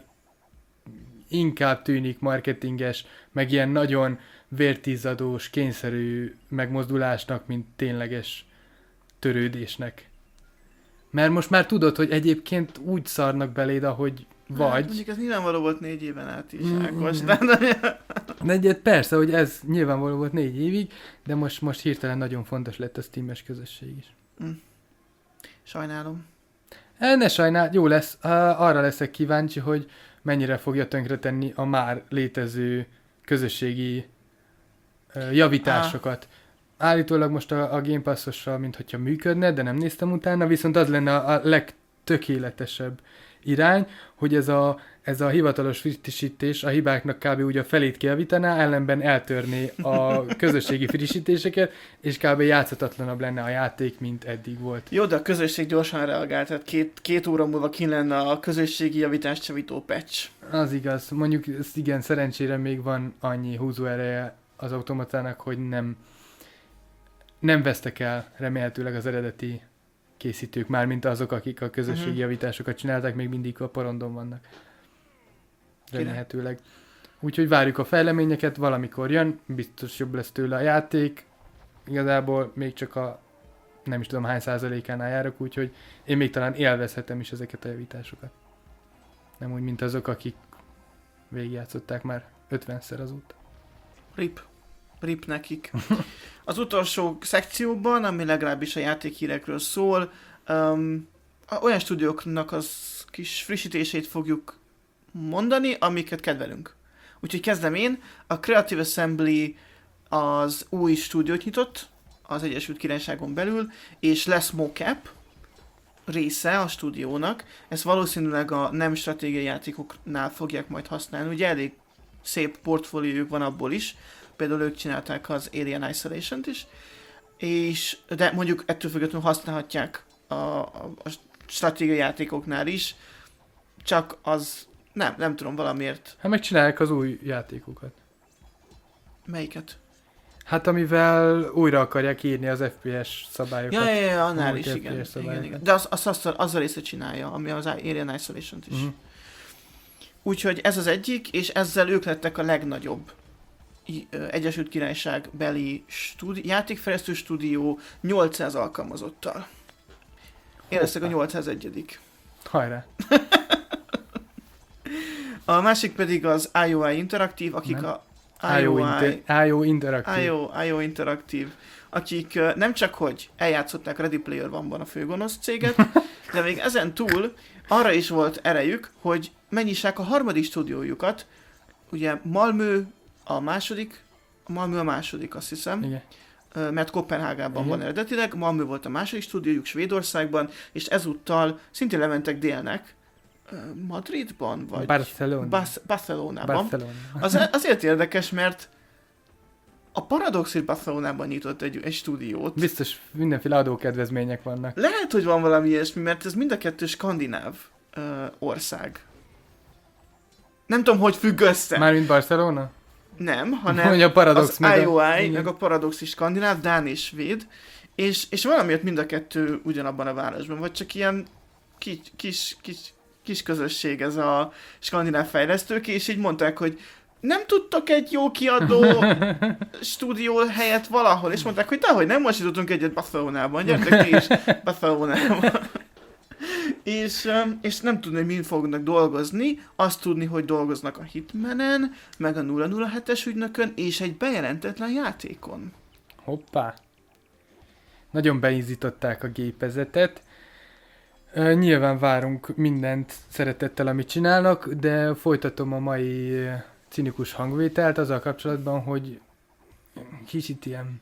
inkább tűnik marketinges, meg ilyen nagyon vértizzadós, kényszerű megmozdulásnak, mint tényleges törődésnek. Mert most már tudod, hogy egyébként úgy szarnak beléd, ahogy vagy. Hát mondjuk ez nyilvánvaló volt négy éven át is, Mm, Ákos, mm. de... De egyet persze, hogy ez nyilvánvaló volt négy évig, de most, most hirtelen nagyon fontos lett a Steam-es közösség is. Mm. Sajnálom. E, ne sajnál, jó lesz. Arra leszek kíváncsi, hogy mennyire fogja tönkretenni a már létező közösségi javításokat. Állítólag most a, a Game Pass-ossal, mintha működne, de nem néztem utána, viszont az lenne a, a legtökéletesebb irány, hogy ez a, ez a hivatalos frissítés a hibáknak kb. Úgy a felét kijavítaná, ellenben eltörné a közösségi frissítéseket, és kb. Játszhatatlanabb lenne a játék, mint eddig volt. Jó, de a közösség gyorsan reagált, tehát két, két óra múlva kin lenne a közösségi javítást javító patch. Az igaz, mondjuk igen, szerencsére még van annyi húzóereje az automatának, hogy nem, nem vesztek el remélhetőleg az eredeti készítők, már mint azok, akik a közösségi uh-huh. javításokat csinálták, még mindig a porondon vannak. Remélhetőleg. Úgyhogy várjuk a fejleményeket, valamikor jön, biztos jobb lesz tőle a játék. Igazából még csak a nem is tudom hány százalékánál járok, úgyhogy én még talán élvezhetem is ezeket a javításokat. Nem úgy, mint azok, akik végigjátszották már ötvenszer azóta. Rip. Rip nekik. Az utolsó szekcióban, ami legalábbis a játékhírekről szól, um, olyan stúdióknak az kis frissítését fogjuk mondani, amiket kedvelünk. Úgyhogy kezdem én. A Creative Assembly az új stúdiót nyitott az Egyesült Királyságon belül, és lesz mocap része a stúdiónak. Ezt valószínűleg a nem stratégiai játékoknál fogják majd használni. Ugye elég szép portfóliójuk van abból is. Például ők csinálták az Alien Isolation-t is, és, de mondjuk ettől függetlenül használhatják a, a, a stratégiai játékoknál is, csak az, nem, nem tudom valamiért. Hát megcsinálják az új játékokat. Melyiket? Hát amivel újra akarják írni az ef pé es szabályokat. Ja, ja, ja, annál is, ef pé igen, es igen, igen. De az, az, az, az a része csinálja, ami az Alien Isolation-t is. Uh-huh. Úgyhogy ez az egyik, és ezzel ők lettek a legnagyobb Egyesült Királyság beli stúdi- játékfejlesztő stúdió nyolcszáz alkalmazottal. Én leszek a nyolcszázegy. Hajrá! A másik pedig az i o i Interactive, akik nem. a i o i... Inter- i o Interactive. i o, i o Interactive, akik uh, nem csak hogy eljátszották Ready Player One-ban a főgonosz céget, de még ezen túl arra is volt erejük, hogy mennyisák a harmadik stúdiójukat, ugye Malmö a második, a Malmö a második, azt hiszem, igen. Mert Kopenhágában van eredetileg, Malmö volt a második stúdiójuk Svédországban, és ezúttal szintén lementek délnek, Madridban, vagy Barcelona. Bas- Barcelonában. Barcelona. Az, azért érdekes, mert a Paradox is Barcelonában nyitott egy, egy stúdiót. Biztos mindenféle adókedvezmények vannak. Lehet, hogy van valami ilyesmi, mert ez mind a kettő skandináv uh, ország. Nem tudom, hogy függ össze. Mármint Barcelona? Nem, hanem a Paradox az meg i o i, a... meg a Paradox is skandináv, dán és svéd, És, és valamiért mind a kettő ugyanabban a városban, vagy csak ilyen kis, kis, kis, kis közösség ez a skandináv fejlesztők, és így mondták, hogy nem tudtok egy jó kiadó stúdió helyet valahol, és mondták, hogy dehogy nem, most tudtunk egyet Barcelonában, gyertek ti is Barcelonában. és, és nem tudni, hogy min fognak dolgozni, azt tudni, hogy dolgoznak a Hitmanen, meg a nulla nulla hetes ügynökön, és egy bejelentetlen játékon. Hoppá! Nagyon beízították a gépezetet. Uh, nyilván várunk mindent szeretettel, amit csinálnak, de folytatom a mai cinikus hangvételt azzal kapcsolatban, hogy kicsit ilyen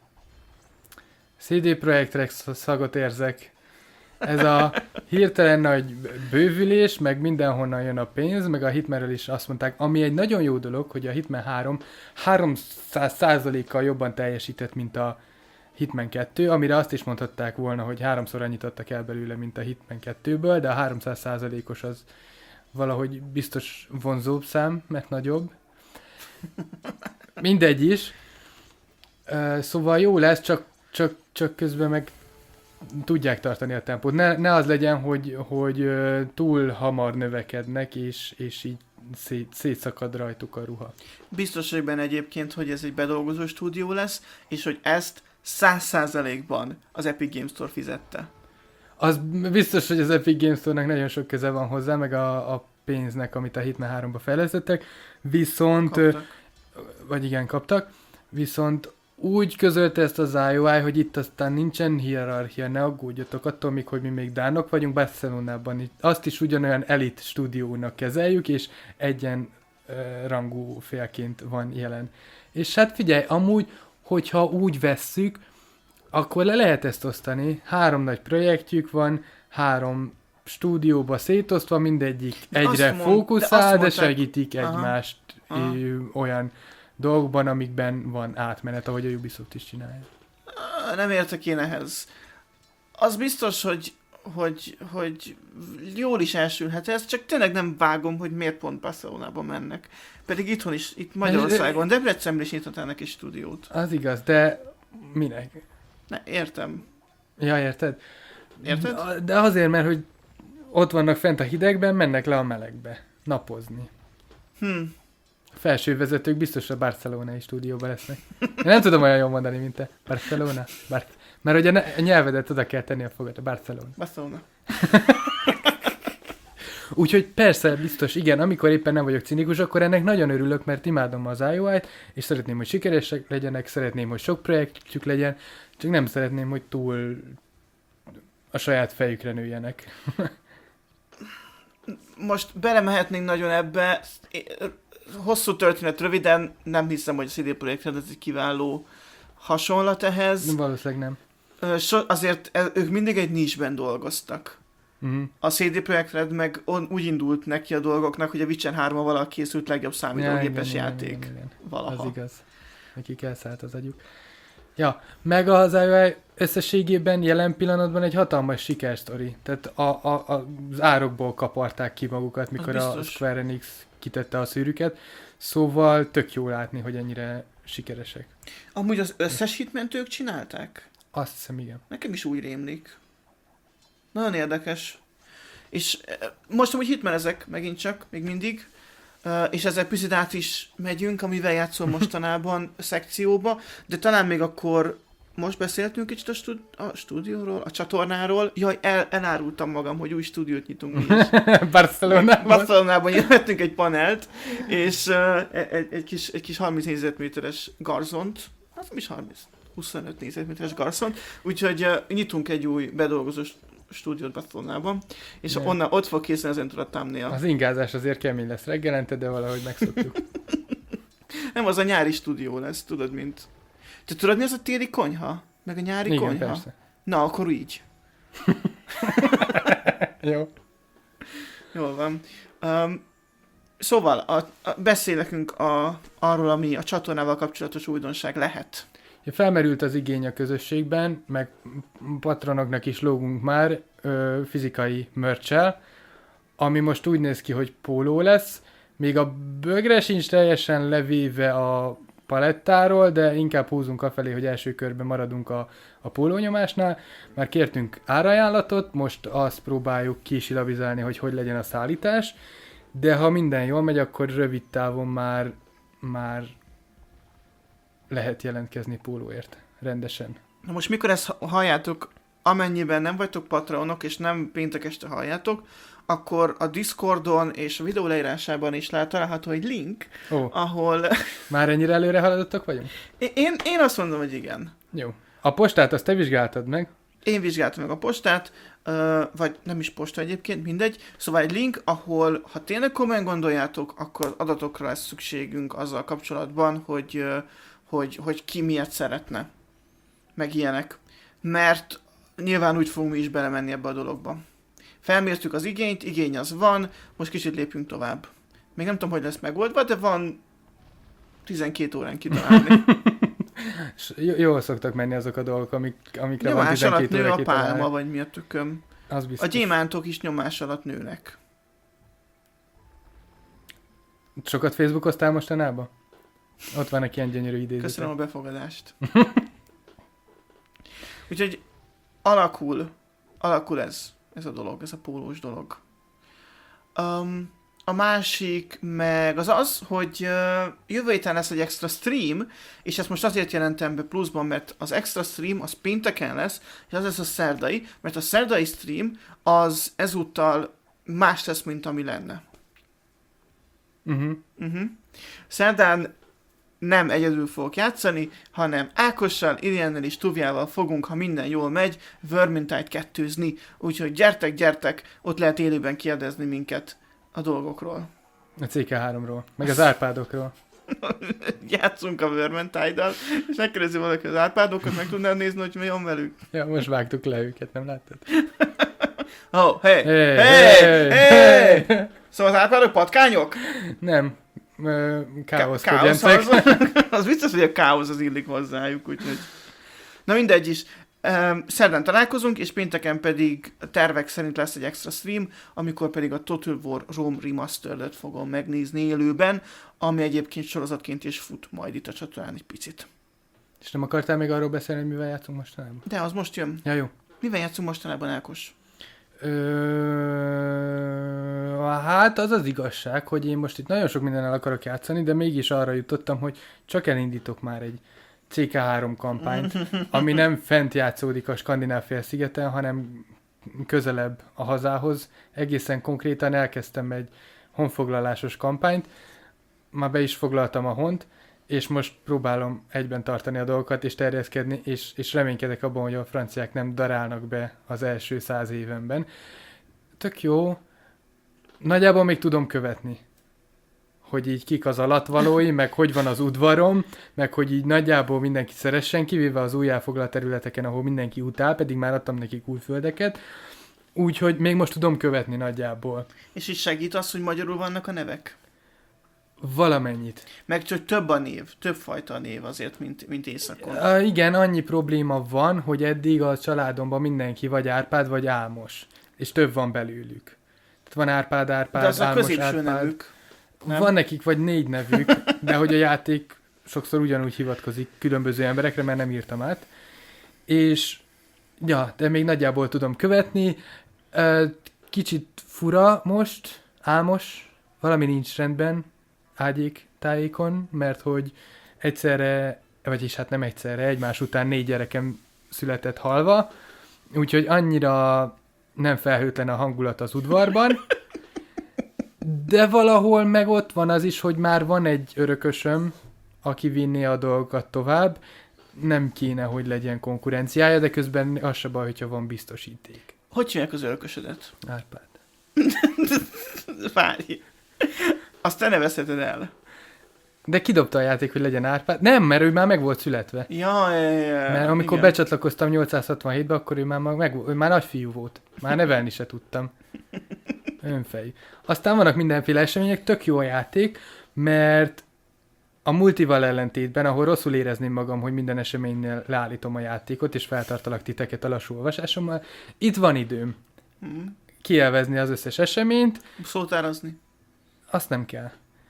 cé dé Projektre szagot érzek. Ez a hirtelen nagy bővülés, meg mindenhonnan jön a pénz, meg a Hitmanről is azt mondták, ami egy nagyon jó dolog, hogy a Hitman három háromszáz százalékkal jobban teljesített, mint a Hitman kettő, amire azt is mondhatták volna, hogy háromszor annyit adtak el belőle, mint a Hitman kettőből, de a háromszáz százalékos az valahogy biztos vonzóbb szám, mert nagyobb. Mindegy is. Uh, szóval jó lesz, csak, csak, csak közben meg tudják tartani a tempót. Ne, ne az legyen, hogy, hogy uh, túl hamar növekednek, és, és így szét, szétszakad rajtuk a ruha. Biztos vagy benne egyébként, hogy ez egy bedolgozó stúdió lesz, és hogy ezt száz százalékban az Epic Games Store fizette. Az biztos, hogy az Epic Games Store-nak nagyon sok köze van hozzá, meg a, a pénznek, amit a Hitman háromba fejlesztettek, viszont, Kaptak. vagy igen, kaptak, viszont úgy közölte ezt az i o i, hogy itt aztán nincsen hierarchia, ne aggódjatok attól még, hogy mi még dánok vagyunk, Barcelonában azt is ugyanolyan elit stúdiónak kezeljük, és egyen uh, rangú félként van jelen. És hát figyelj, amúgy, hogyha úgy vesszük, akkor le lehet ezt osztani. Három nagy projektjük van, három stúdióba szétosztva, mindegyik de egyre mond, fókuszál, de, de segítik aha, egymást aha. ö, olyan dolgokban, amikben van átmenet, ahogy a Ubisoft is csinálja. Nem értek én ehhez. Az biztos, hogy, hogy, hogy jól is elsülhet ez, csak tényleg nem vágom, hogy miért pont Barcelonába mennek. Pedig itthon is, itt Magyarországon, Debrecenben is nyithatnának egy stúdiót. Az igaz, de minek? Ne, értem. Ja, érted? Érted? De azért, mert hogy ott vannak fent a hidegben, mennek le a melegbe. Napozni. Hm. A felső vezetők biztos a barcelonai stúdióban lesznek. Én nem tudom olyan jól mondani, mint te. Barcelona? Bar- mert hogy a, ne- a nyelvedet oda kell tenni a fogad, a Barcelona. Barcelona. Úgyhogy persze, biztos, igen, amikor éppen nem vagyok cinikus, akkor ennek nagyon örülök, mert imádom az i o i-t, és szeretném, hogy sikeresek legyenek, szeretném, hogy sok projektjük legyen, csak nem szeretném, hogy túl a saját fejükre nőjenek. Most belemehetnénk nagyon ebbe. Hosszú történet, röviden, nem hiszem, hogy a cé dé Projekt Red ez egy kiváló hasonlat ehhez. Valószínűleg nem. So, azért ők mindig egy niche-ben dolgoztak. Uh-huh. A cé dé Projekt Red meg on, úgy indult neki a dolgoknak, hogy a Witcher három valaha készült legjobb számítógépes ja, játék. Igen, igen, igen. Valaha. Az igaz. Nekik elszállt az agyuk. Ja, meg az i o i összességében jelen pillanatban egy hatalmas sikersztori. Tehát a, a, a, az árokból kaparták ki magukat, mikor a Square Enix kitette a szűrüket. Szóval tök jó látni, hogy ennyire sikeresek. Amúgy az összes Hitment ők csinálták? Azt hiszem, igen. Nekem is úgy rémlik. Nagyon érdekes. És most amúgy Hitman ezek megint csak, még mindig. Uh, és ezzel picit át is megyünk, amivel játszol mostanában a szekcióba, de talán még akkor most beszéltünk kicsit a, stúd- a stúdióról, a csatornáról. Jaj, el- elárultam magam, hogy új stúdiót nyitunk mi is. Barcelonában. Barcelonában nyitottunk egy panelt, és uh, egy, egy, kis, egy kis harminc négyzetméteres garzont, hát nem is harminc, huszonöt négyzetméteres garzont, úgyhogy uh, nyitunk egy új bedolgozó stúdiót Barcelonában, és de onnan ott fog készülni az Enter a Thumbnail. Az ingázás azért kemény lesz reggelente, de valahogy megszoktuk. Nem, az a nyári stúdió lesz, tudod, mint... Te tudod, mi az a téli konyha? Meg a nyári Igen, konyha? persze. Na, akkor így. Jó. Jól van. Um, szóval, a, a, beszél nekünk a, arról, ami a csatornával kapcsolatos újdonság lehet. Ja, felmerült az igény a közösségben, meg patronoknak is lógunk már ö, fizikai merch-el, ami most úgy néz ki, hogy póló lesz, még a bögre sincs teljesen levéve a palettáról, de inkább húzunk afelé, hogy első körben maradunk a, a pólónyomásnál. Már kértünk árajánlatot, most azt próbáljuk kisilabizálni, hogy hogy legyen a szállítás, de ha minden jól megy, akkor rövid távon már, már lehet jelentkezni pólóért rendesen. Na most mikor ezt halljátok, amennyiben nem vagytok patronok, és nem péntek este halljátok, akkor a Discordon és a videó leírásában is lehet található egy link, Ó, ahol... már ennyire előre haladottak vagyunk? Én, én azt mondom, hogy igen. Jó. A postát azt te vizsgáltad meg? Én vizsgáltam meg a postát, vagy nem is posta egyébként, mindegy. Szóval egy link, ahol ha tényleg komolyan gondoljátok, akkor adatokra lesz szükségünk azzal kapcsolatban, hogy, hogy, hogy ki miért szeretne, meg ilyenek. Mert nyilván úgy fogunk mi is belemenni ebbe a dologba. Felmértük az igényt, igény az van, most kicsit lépjünk tovább. Még nem tudom, hogy lesz megoldva, de van tizenkét órán kitalálni. J- jól szoktak menni azok a dolgok, amik, amikre Nyomás van tizenkét alatt nő óra a kitalálni. pálma, vagy mi a tököm. Az A biztos. gyémántok is nyomás alatt nőnek. Sokat Facebookoztál mostanában? Ott vannak ilyen gyönyörű idézetek. Köszönöm a befogadást. Úgyhogy alakul, alakul ez, ez a dolog, ez a pólós dolog. Um, a másik meg az az, hogy uh, jövő héten lesz egy extra stream, és ezt most azért jelentem be pluszban, mert az extra stream az pénteken lesz, és az lesz a szerdai, mert a szerdai stream az ezúttal más lesz, mint ami lenne. Uh-huh. Uh-huh. Szerdán nem egyedül fogok játszani, hanem Ákossal, Iriennel és Tuvjával fogunk, ha minden jól megy, Vermintide kettőzni. Úgyhogy gyertek, gyertek, ott lehet élőben kérdezni minket a dolgokról. A cé ká háromról, meg az árpádokról. Játszunk a Vermintide-dal, és megkérdezi valaki az árpádokat, meg tudnád nézni, hogy mi van velük. Ja, most vágtuk le őket, nem láttad? Oh, hey, Hey, hey, hey, hey! hey! Szóval az árpádok patkányok? Nem, ö, káosz Ká- káosz fogyencek. az, az biztos, hogy a káosz az illik hozzájuk, úgyhogy... Na mindegy is. Um, szerdán találkozunk, és pénteken pedig tervek szerint lesz egy extra stream, amikor pedig a Total War Rome Remastered-et fogom megnézni élőben, ami egyébként sorozatként is fut majd itt a csatornán egy picit. És nem akartál még arról beszélni, hogy mivel játszunk mostanában? De az most jön. Ja, jó. Mivel játszunk mostanában, Ákos? Ö, hát az az igazság, hogy én most itt nagyon sok mindennel akarok játszani, de mégis arra jutottam, hogy csak elindítok már egy cé ká három kampányt, ami nem fent játszódik a Skandináv félszigeten, hanem közelebb a hazához. Egészen konkrétan elkezdtem egy honfoglalásos kampányt, már be is foglaltam a hont, és most próbálom egyben tartani a dolgokat, és terjeszkedni, és, és reménykedek abban, hogy a franciák nem darálnak be az első száz évenben. Tök jó. Nagyjából még tudom követni, hogy így kik az alatvalói, meg hogy van az udvarom, meg hogy így nagyjából mindenki szeressen, kivéve az új elfoglalt területeken, ahol mindenki utál, pedig már adtam neki külföldeket. Úgyhogy még most tudom követni nagyjából. És is segít az, hogy magyarul vannak a nevek? Valamennyit. Meg csak több a név, több fajta a név azért, mint, mint északon. Uh, igen, annyi probléma van, hogy eddig a családomban mindenki vagy Árpád, vagy Álmos. És több van belőlük. Tehát van Árpád, Árpád, De az a Álmos, középső Árpád. nevük. Nem? Van nekik vagy négy nevük, de hogy a játék sokszor ugyanúgy hivatkozik különböző emberekre, mert nem írtam át. És ja, de még nagyjából tudom követni. Uh, kicsit fura most, Álmos, valami nincs rendben ágyék tájékon, mert hogy egyszerre, vagyis hát nem egyszerre, egymás után négy gyerekem született halva, úgyhogy annyira nem felhőtlen a hangulat az udvarban, de valahol meg ott van az is, hogy már van egy örökösöm, aki vinné a dolgokat tovább, nem kéne, hogy legyen konkurenciája, de közben az se baj, hogyha van biztosíték. Hogy csinálják az örökösödet? Árpád. Várj. Azt te nevezheted el. De kidobta a játék, hogy legyen Árpád. Nem, mert ő már meg volt születve. Ja, ja, ja. Mert amikor igen. becsatlakoztam nyolcszázhatvanhétben, akkor ő már, meg, ő már nagyfiú volt. Már nevelni se tudtam. Önfej. Aztán vannak mindenféle események, tök jó a játék, mert a multival ellentétben, ahol rosszul érezném magam, hogy minden eseménynél leállítom a játékot, és feltartalak titeket a lassú olvasásommal, itt van időm Hmm. kielvezni az összes eseményt, Szótárazni. azt nem kell.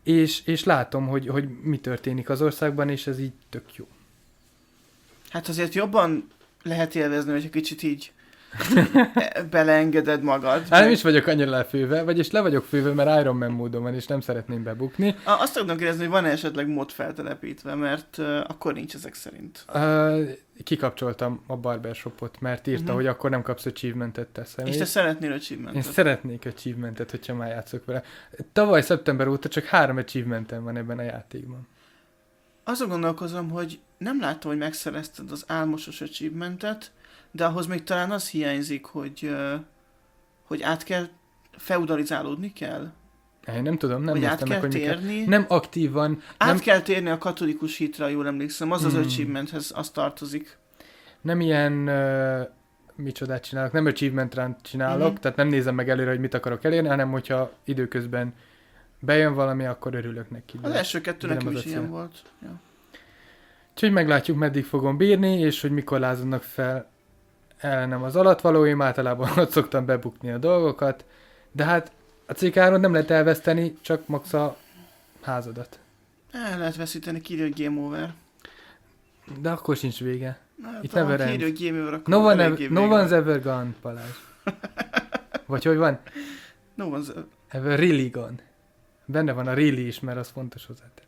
és, és látom, hogy, hogy mi történik az országban, és ez így tök jó. Hát azért jobban lehet élvezni, hogyha kicsit így beleengeded magad. Hát nem is vagyok annyira lefőve, vagyis le vagyok főve, mert Iron Man módon van, és nem szeretném bebukni. A, azt tudom kérdezni, hogy van-e esetleg mod feltelepítve, mert uh, akkor nincs ezek szerint. Uh, kikapcsoltam a barbershopot, mert írta, Uh-huh. hogy akkor nem kapsz achievementet teszem. És te szeretnél achievementet? Én szeretnék achievementet, hogyha már játszok vele. Tavaly szeptember óta csak három achievementem van ebben a játékban. Azon gondolkozom, hogy nem látom, hogy megszerezted az álmosos achievementet, de ahhoz még talán az hiányzik, hogy, uh, hogy át kell, feudalizálódni kell. Én nem tudom, nem Vagy át néztem meg, kell hogy mi kell. térni. Nem aktívan. Át nem, kell térni a katolikus hitre, jól emlékszem. Az az Hmm. achievementhez, az tartozik. nem ilyen uh, micsodát csinálok, nem achievement run csinálok, Mhm. tehát nem nézem meg előre, hogy mit akarok elérni, hanem hogyha időközben bejön valami, akkor örülök neki. Az első kettő de nem nekem az is a ilyen cél. volt. Ja. Úgyhogy meglátjuk, meddig fogom bírni, és hogy mikor lázadnak fel ellenem az alatvalóim, általában ott szoktam bebukni a dolgokat, de hát a cékáron nem lehet elveszteni, csak max a házadat. El lehet veszíteni, kírja, hogy game over. De akkor sincs vége. Hát, Itt ha never kírja, ends. hogy game over, akkor No one, eléggé ever, no vége one's van. ever gone, Balázs. Vagy hogy van? No one's... Ever really gone. Benne van a really is, mert az fontos hozzátenni.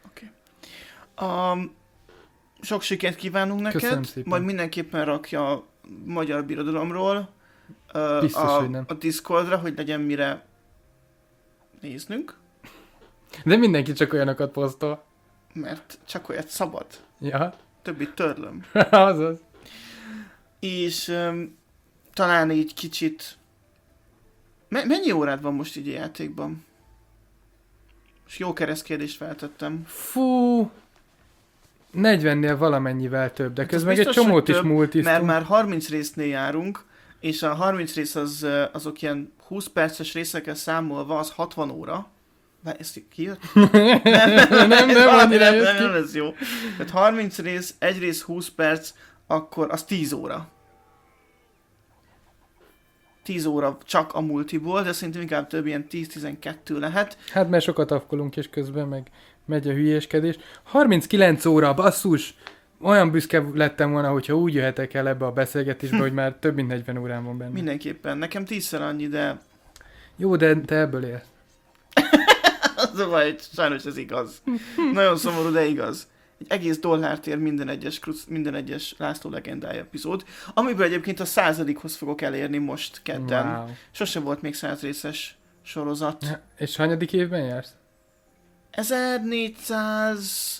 Um, sok sikert kívánunk neked, Köszönöm szépen. majd mindenképpen rakja a magyar birodalomról uh, Biztos, a, hogy nem. a Discordra, hogy legyen mire néznünk, De mindenki csak olyanokat posztol. mert csak olyat szabad, Ja, többit törlöm. azaz. És um, talán így kicsit... Me- mennyi órád van most így a játékban? És jó keresztkérdést feltettem. Fú, negyvennél valamennyivel több, de Hát közben az meg egy biztos, csomót hogy is több, multiztunk. Mert már harminc résznél járunk, és a harminc rész az, azok ilyen húsz perces részekkel számolva, az hatvan óra. Várj, ezt kijött? nem, nem, nem, ez nem, valami annyira nem, jött nem, ki. nem, ez jó. Tehát harminc rész, egy rész húsz perc, akkor az tíz óra. tíz óra csak a multiból, de szerintem inkább több, ilyen tíz-tizenkettő lehet. Hát mert sokat afkolunk, és közben meg megy a hülyéskedés. harminckilenc óra, basszus! Olyan büszke lettem volna, hogyha úgy jöhetek el ebbe a beszélgetésbe, hogy már több mint negyven órán van benne. Mindenképpen. Nekem tízszer annyi, de Jó, de te ebből élsz. az a baj, hogy sajnos ez igaz. Nagyon szomorú, de igaz. Egy egész dollárt ér minden egyes, Kruc- minden egyes László legendája epizód, amiből egyébként a századikhoz fogok elérni most kedden. Wow. Sose volt még száz részes sorozat. És hanyadik évben jársz? ezernégyszázhúsz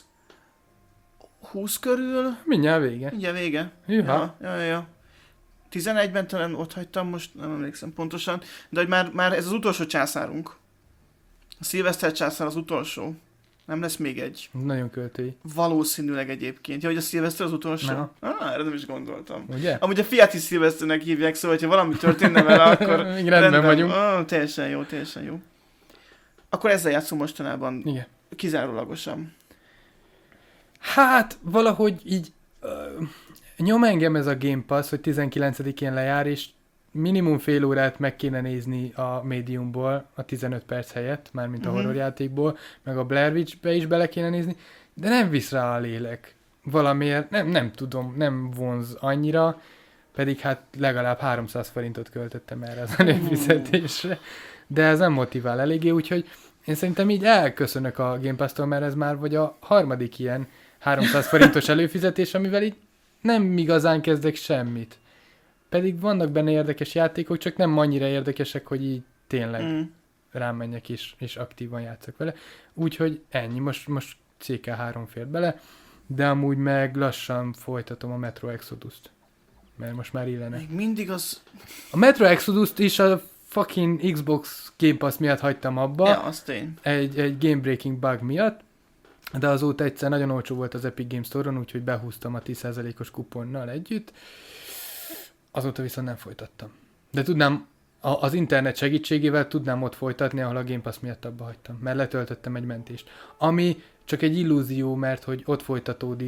körül, Mindjárt vége. mindjárt vége. Hűha. Ja, ja, ja. tizenegyben talán ott hagytam, most nem emlékszem pontosan, de hogy már, már ez az utolsó császárunk. A Szilveszter császár az utolsó. Nem lesz még egy. Nagyon költői. Valószínűleg egyébként. Ja, hogy a Szilveszter az utolsó? Na. Ah, erre nem is gondoltam. Ugye? Amúgy a fiat is Szilveszternek hívják, szóval, ha valami történne vele, akkor... Még rendben vagyunk. Ah, teljesen jó, teljesen jó. Akkor ezzel játszom mostanában. Igen. Kizárólagosan. Hát, valahogy így uh, nyom engem ez a Game Pass, hogy tizenkilencedikén lejár, és minimum fél órát meg kéne nézni a Mediumból, a tizenöt perc helyett, mármint a Mhm. horrorjátékból, meg a Blair Witch-be is bele kéne nézni, de nem visz rá a lélek. Valamiért, nem, nem tudom, nem vonz annyira, pedig hát legalább háromszáz forintot költöttem erre az előfizetésre, de ez nem motivál eléggé, úgyhogy én szerintem így elköszönök a Game Pass-tól, mert ez már vagy a harmadik ilyen háromszáz forintos előfizetés, amivel így nem igazán kezdek semmit. Pedig vannak benne érdekes játékok, csak nem annyira érdekesek, hogy így tényleg Mm. rám menjek és, és aktívan játszok vele. Úgyhogy ennyi, most, most cé ká három fért bele, de amúgy meg lassan folytatom a Metro Exodus-t. Mert most már illene. Még mindig az... A Metro Exodus-t is a fucking Xbox Game Pass miatt hagytam abba. Ja, az tény. Egy, egy game breaking bug miatt, de azóta egyszer nagyon olcsó volt az Epic Games Store-on, úgyhogy behúztam a tíz százalékos kuponnal együtt. Azóta viszont nem folytattam. De tudnám, a, az internet segítségével tudnám ott folytatni, ahol a Game Pass miatt abba hagytam, mert letöltöttem egy mentést. Ami csak egy illúzió, mert hogy ott folytatódik,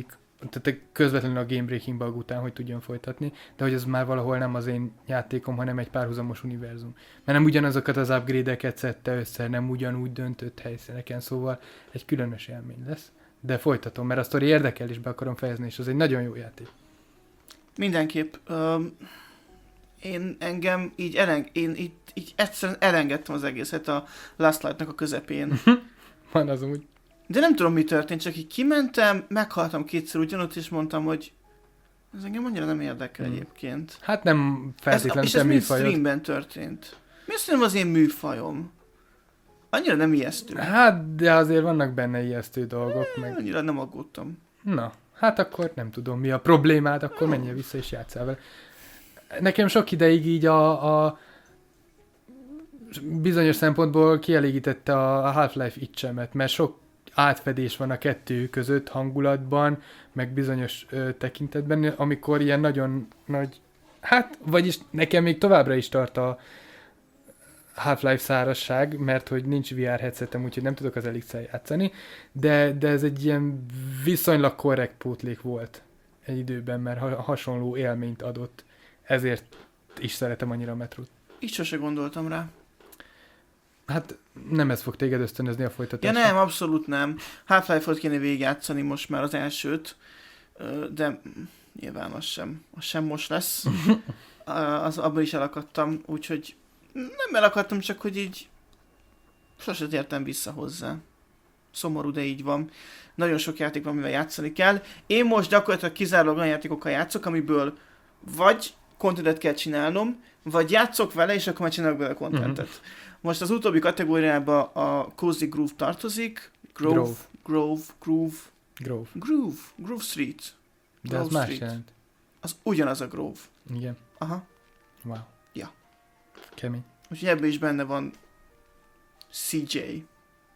tehát közvetlenül a game breaking bug után, hogy tudjon folytatni, de hogy ez már valahol nem az én játékom, hanem egy párhuzamos univerzum. Mert nem ugyanazokat az upgrade-eket szedte össze, nem ugyanúgy döntött helyszíneken, szóval egy különös élmény lesz. De folytatom, mert a sztori érdekel, és be akarom fejezni, és az egy nagyon jó játék. Mindenképp. Um, én engem így, eleng, én így, így egyszerűen elengedtem az egészet a Last Light-nak a közepén. Van az úgy. De nem tudom, mi történt, csak így kimentem, meghaltam kétszer ugyanott, és mondtam, hogy ez engem annyira nem érdekel Hmm. egyébként. Hát nem feltétlenül ez, te és ez mind műfajod. streamben történt. Mi azt nem az én műfajom? Annyira nem ijesztő. Hát, de azért vannak benne ijesztő dolgok, meg... Annyira nem aggódtam. Na, hát akkor nem tudom, mi a problémád, akkor menjél vissza és játsszál vele. Nekem sok ideig így a, a bizonyos szempontból kielégítette a Half-Life itchemet, mert sok átfedés van a kettő között hangulatban, meg bizonyos ö, tekintetben, amikor ilyen nagyon nagy, hát, vagyis nekem még továbbra is tart a Half-Life szárazság, mert hogy nincs vé er headsetem, úgyhogy nem tudok az elix-el játszani, de, de ez egy ilyen viszonylag korrekt pótlék volt egy időben, mert ha- hasonló élményt adott. Ezért is szeretem annyira a Metrót. Így sose gondoltam rá. Hát nem ez fog téged ösztönözni a Ja folytatásra. nem, abszolút nem. Half-Life-ot kéne végigjátszani most már az elsőt, ö, de nyilván az sem, az sem most lesz. Az, abban is elakadtam, úgyhogy nem elakadtam, csak hogy így sose tértem vissza hozzá. Szomorú, de így van. Nagyon sok játék van, amivel játszani kell. Én most gyakorlatilag kizárólag olyan játékokkal játszok, amiből vagy contentet kell csinálnom, vagy játszok vele, és akkor már csinálok vele contentet. Uh-huh. Most az utóbbi kategóriába a Cozy Groove tartozik. Grove, Grove. Grove, Groove, Grove. Groove, Groove Street. De az Grove más Street. jelent. Az ugyanaz a Grove. Igen. Aha. Wow. Ja. Kemény. Úgyhogy ebben is benne van cé jé.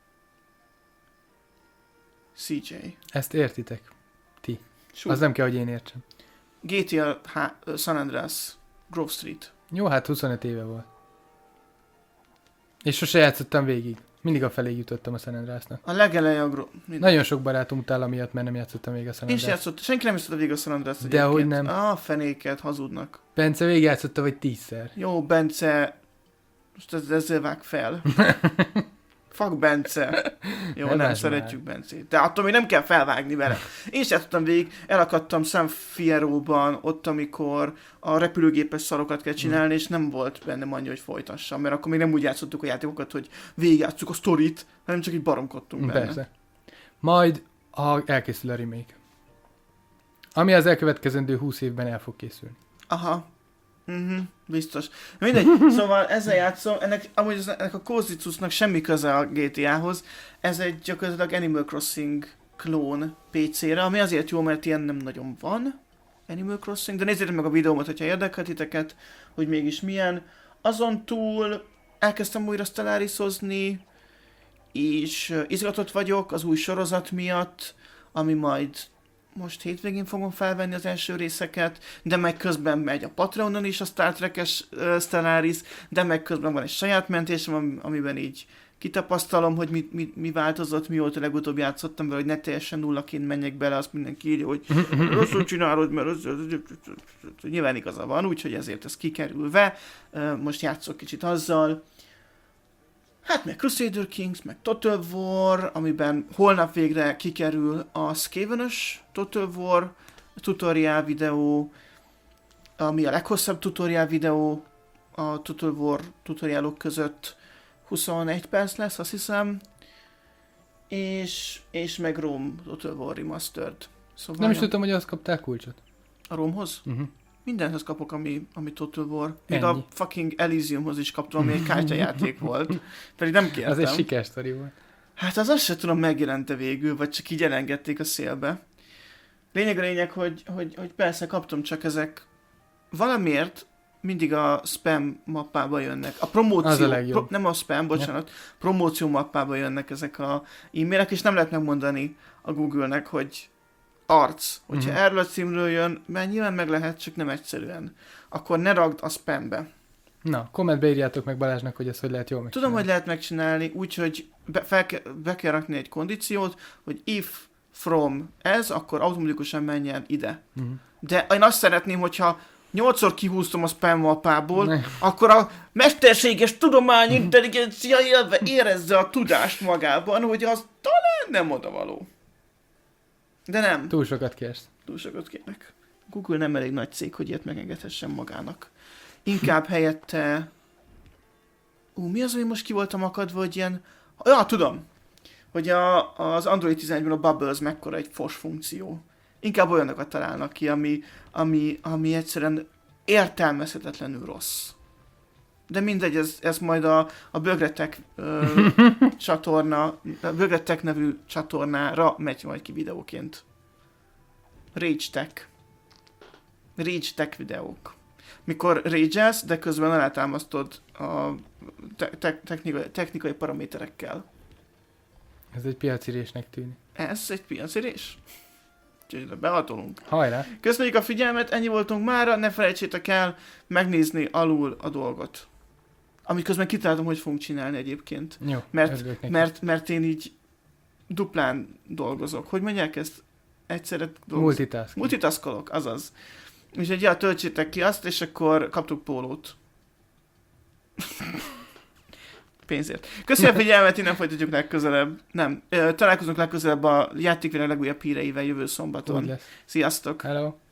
cé jé. Ezt értitek? Sú. Az nem kell, hogy én értsem. gé té á H- San Andreas, Grove Street. Jó, hát huszonöt éve volt. És sose játszottam végig. Mindig a felé jutottam a San Andreasnak. A legeleje a Grove... Nagyon sok barátom utál amiatt, mert nem játszottam még a San Én is Andreas. játszott, senki nem játszott végig a San Andreas De hogy nem. Ah, fenéket, hazudnak. Bence végigjátszotta vagy tízszer. Jó, Bence, most ez, ezzel vág fel. Fuck Bence. Jó, Ne nem, vágd szeretjük Bencét. De attól még nem kell felvágni vele. Én is játszottam végig, elakadtam San Fierro-ban, ott amikor a repülőgépes szarokat kell csinálni, és nem volt bennem annyi, hogy folytassam, mert akkor még nem úgy játszottuk a játékokat, hogy végigjátszuk a sztorit, hanem csak így baromkodtunk benne. Persze. Majd a, elkészül a remake. Ami az elkövetkezendő húsz évben el fog készülni. Aha. Mhm, biztos. Mindegy, szóval ezzel játszom, ennek, amúgy az, ennek a Cozy Cuccnak semmi köze a gé té á-hoz, ez egy gyakorlatilag Animal Crossing klón pé cére, ami azért jó, mert ilyen nem nagyon van, Animal Crossing, de nézzétek meg a videómat, hogyha érdekel titeket, hogy mégis milyen. Azon túl elkezdtem újra Stellaris-ozni, és uh, izgatott vagyok az új sorozat miatt, ami majd most hétvégén fogom felvenni az első részeket, de meg közben megy a Patreonon is a Star Trek-es uh, Stellaris, de meg közben van egy saját mentésem, am- amiben így kitapasztalom, hogy mi, mi, mi változott, mióta legutóbb játszottam vele, hogy ne teljesen nullaként menjek bele, azt mindenki írja, hogy rosszul csinálod, mert az, az, az, az, az, nyilván igaza van, úgyhogy ezért ez kikerülve. Uh, most játszok kicsit azzal. Hát meg Crusader Kings, meg Total War, amiben holnap végre kikerül a Skaven-ös Total War tutorial videó, ami a leghosszabb tutorial videó a Total War tutorialok között. huszonegy perc lesz, azt hiszem. És, és meg Rome Total War Remastered. Szóval Nem is tudtam, hogy azt kapták kulcsot. a Rome-hoz? Uh-huh. Mindenhez kapok, ami, ami Total War. Még Ennyi. a fucking Elysiumhoz is kaptam, ami egy kártyajáték volt. Pedig nem kértem. Az egy sikersztori volt. Hát az azt sem tudom, megjelente végül, vagy csak így elengedték a szélbe. Lényeg a lényeg, hogy, hogy, hogy persze kaptam, csak ezek valamiért mindig a spam mappába jönnek. A promóció, Az a legjobb. pro, nem a spam, bocsánat, promóció mappába jönnek ezek a e-mailek, és nem lehet megmondani a Google-nek, hogy arc, hogyha Mhm. erről a címről jön, mert nyilván meg lehet, csak nem egyszerűen. Akkor ne ragd a spambe. Na, kommentbe írjátok meg Balázsnak, hogy ezt hogy lehet jól megcsinálni. Tudom, hogy lehet megcsinálni, úgyhogy be, fel ke, be kell rakni egy kondíciót, hogy if from ez, akkor automatikusan menjen ide. Uh-huh. De én azt szeretném, hogyha nyolcszor kihúztam a spam mappából, Ne. akkor a mesterséges tudomány intelligencia élve érezze a tudást magában, hogy az talán nem odavaló. De nem. Túl sokat kérsz. Túl sokat kérnek. Google nem elég nagy cég, hogy ilyet megengedhessen magának. Inkább helyette... Ú, mi az, hogy most ki voltam akadva, hogy ilyen... Ja, tudom. Hogy a, az Android tizenegyben a Bubbles mekkora egy fos funkció. Inkább olyanokat találnak ki, ami, ami, ami egyszerűen értelmezhetetlenül rossz. De mindegy, ez, ez majd a, a Bögretek ö, csatorna, a Bögretek nevű csatornára megy majd ki videóként. Rage Tech. Rage Tech videók. Mikor rage-elsz, de közben alátámasztod a te- te- technikai, technikai paraméterekkel. Ez egy piacirésnek tűnik. Ez egy piacirés? Úgyhogy behatolunk. Hajrá! Köszönjük a figyelmet, ennyi voltunk mára, ne felejtsétek el megnézni alul a dolgot. Amit közben kitaláltam, hogy fogunk csinálni egyébként. Jó, Mert, örülök neki. mert, mert én így duplán dolgozok. Hogy mondják ezt? Egyszerre dolgozok. Multitask. Multitaskolok, azaz. Úgyhogy ja, töltsétek ki azt, és akkor kaptuk pólót. Pénzért. Köszönjük a figyelmet, innen folytatjuk legközelebb. Nem, ö, találkozunk legközelebb a játékvilág legújabb híreivel jövő Úgy szombaton. lesz. Sziasztok! Hello!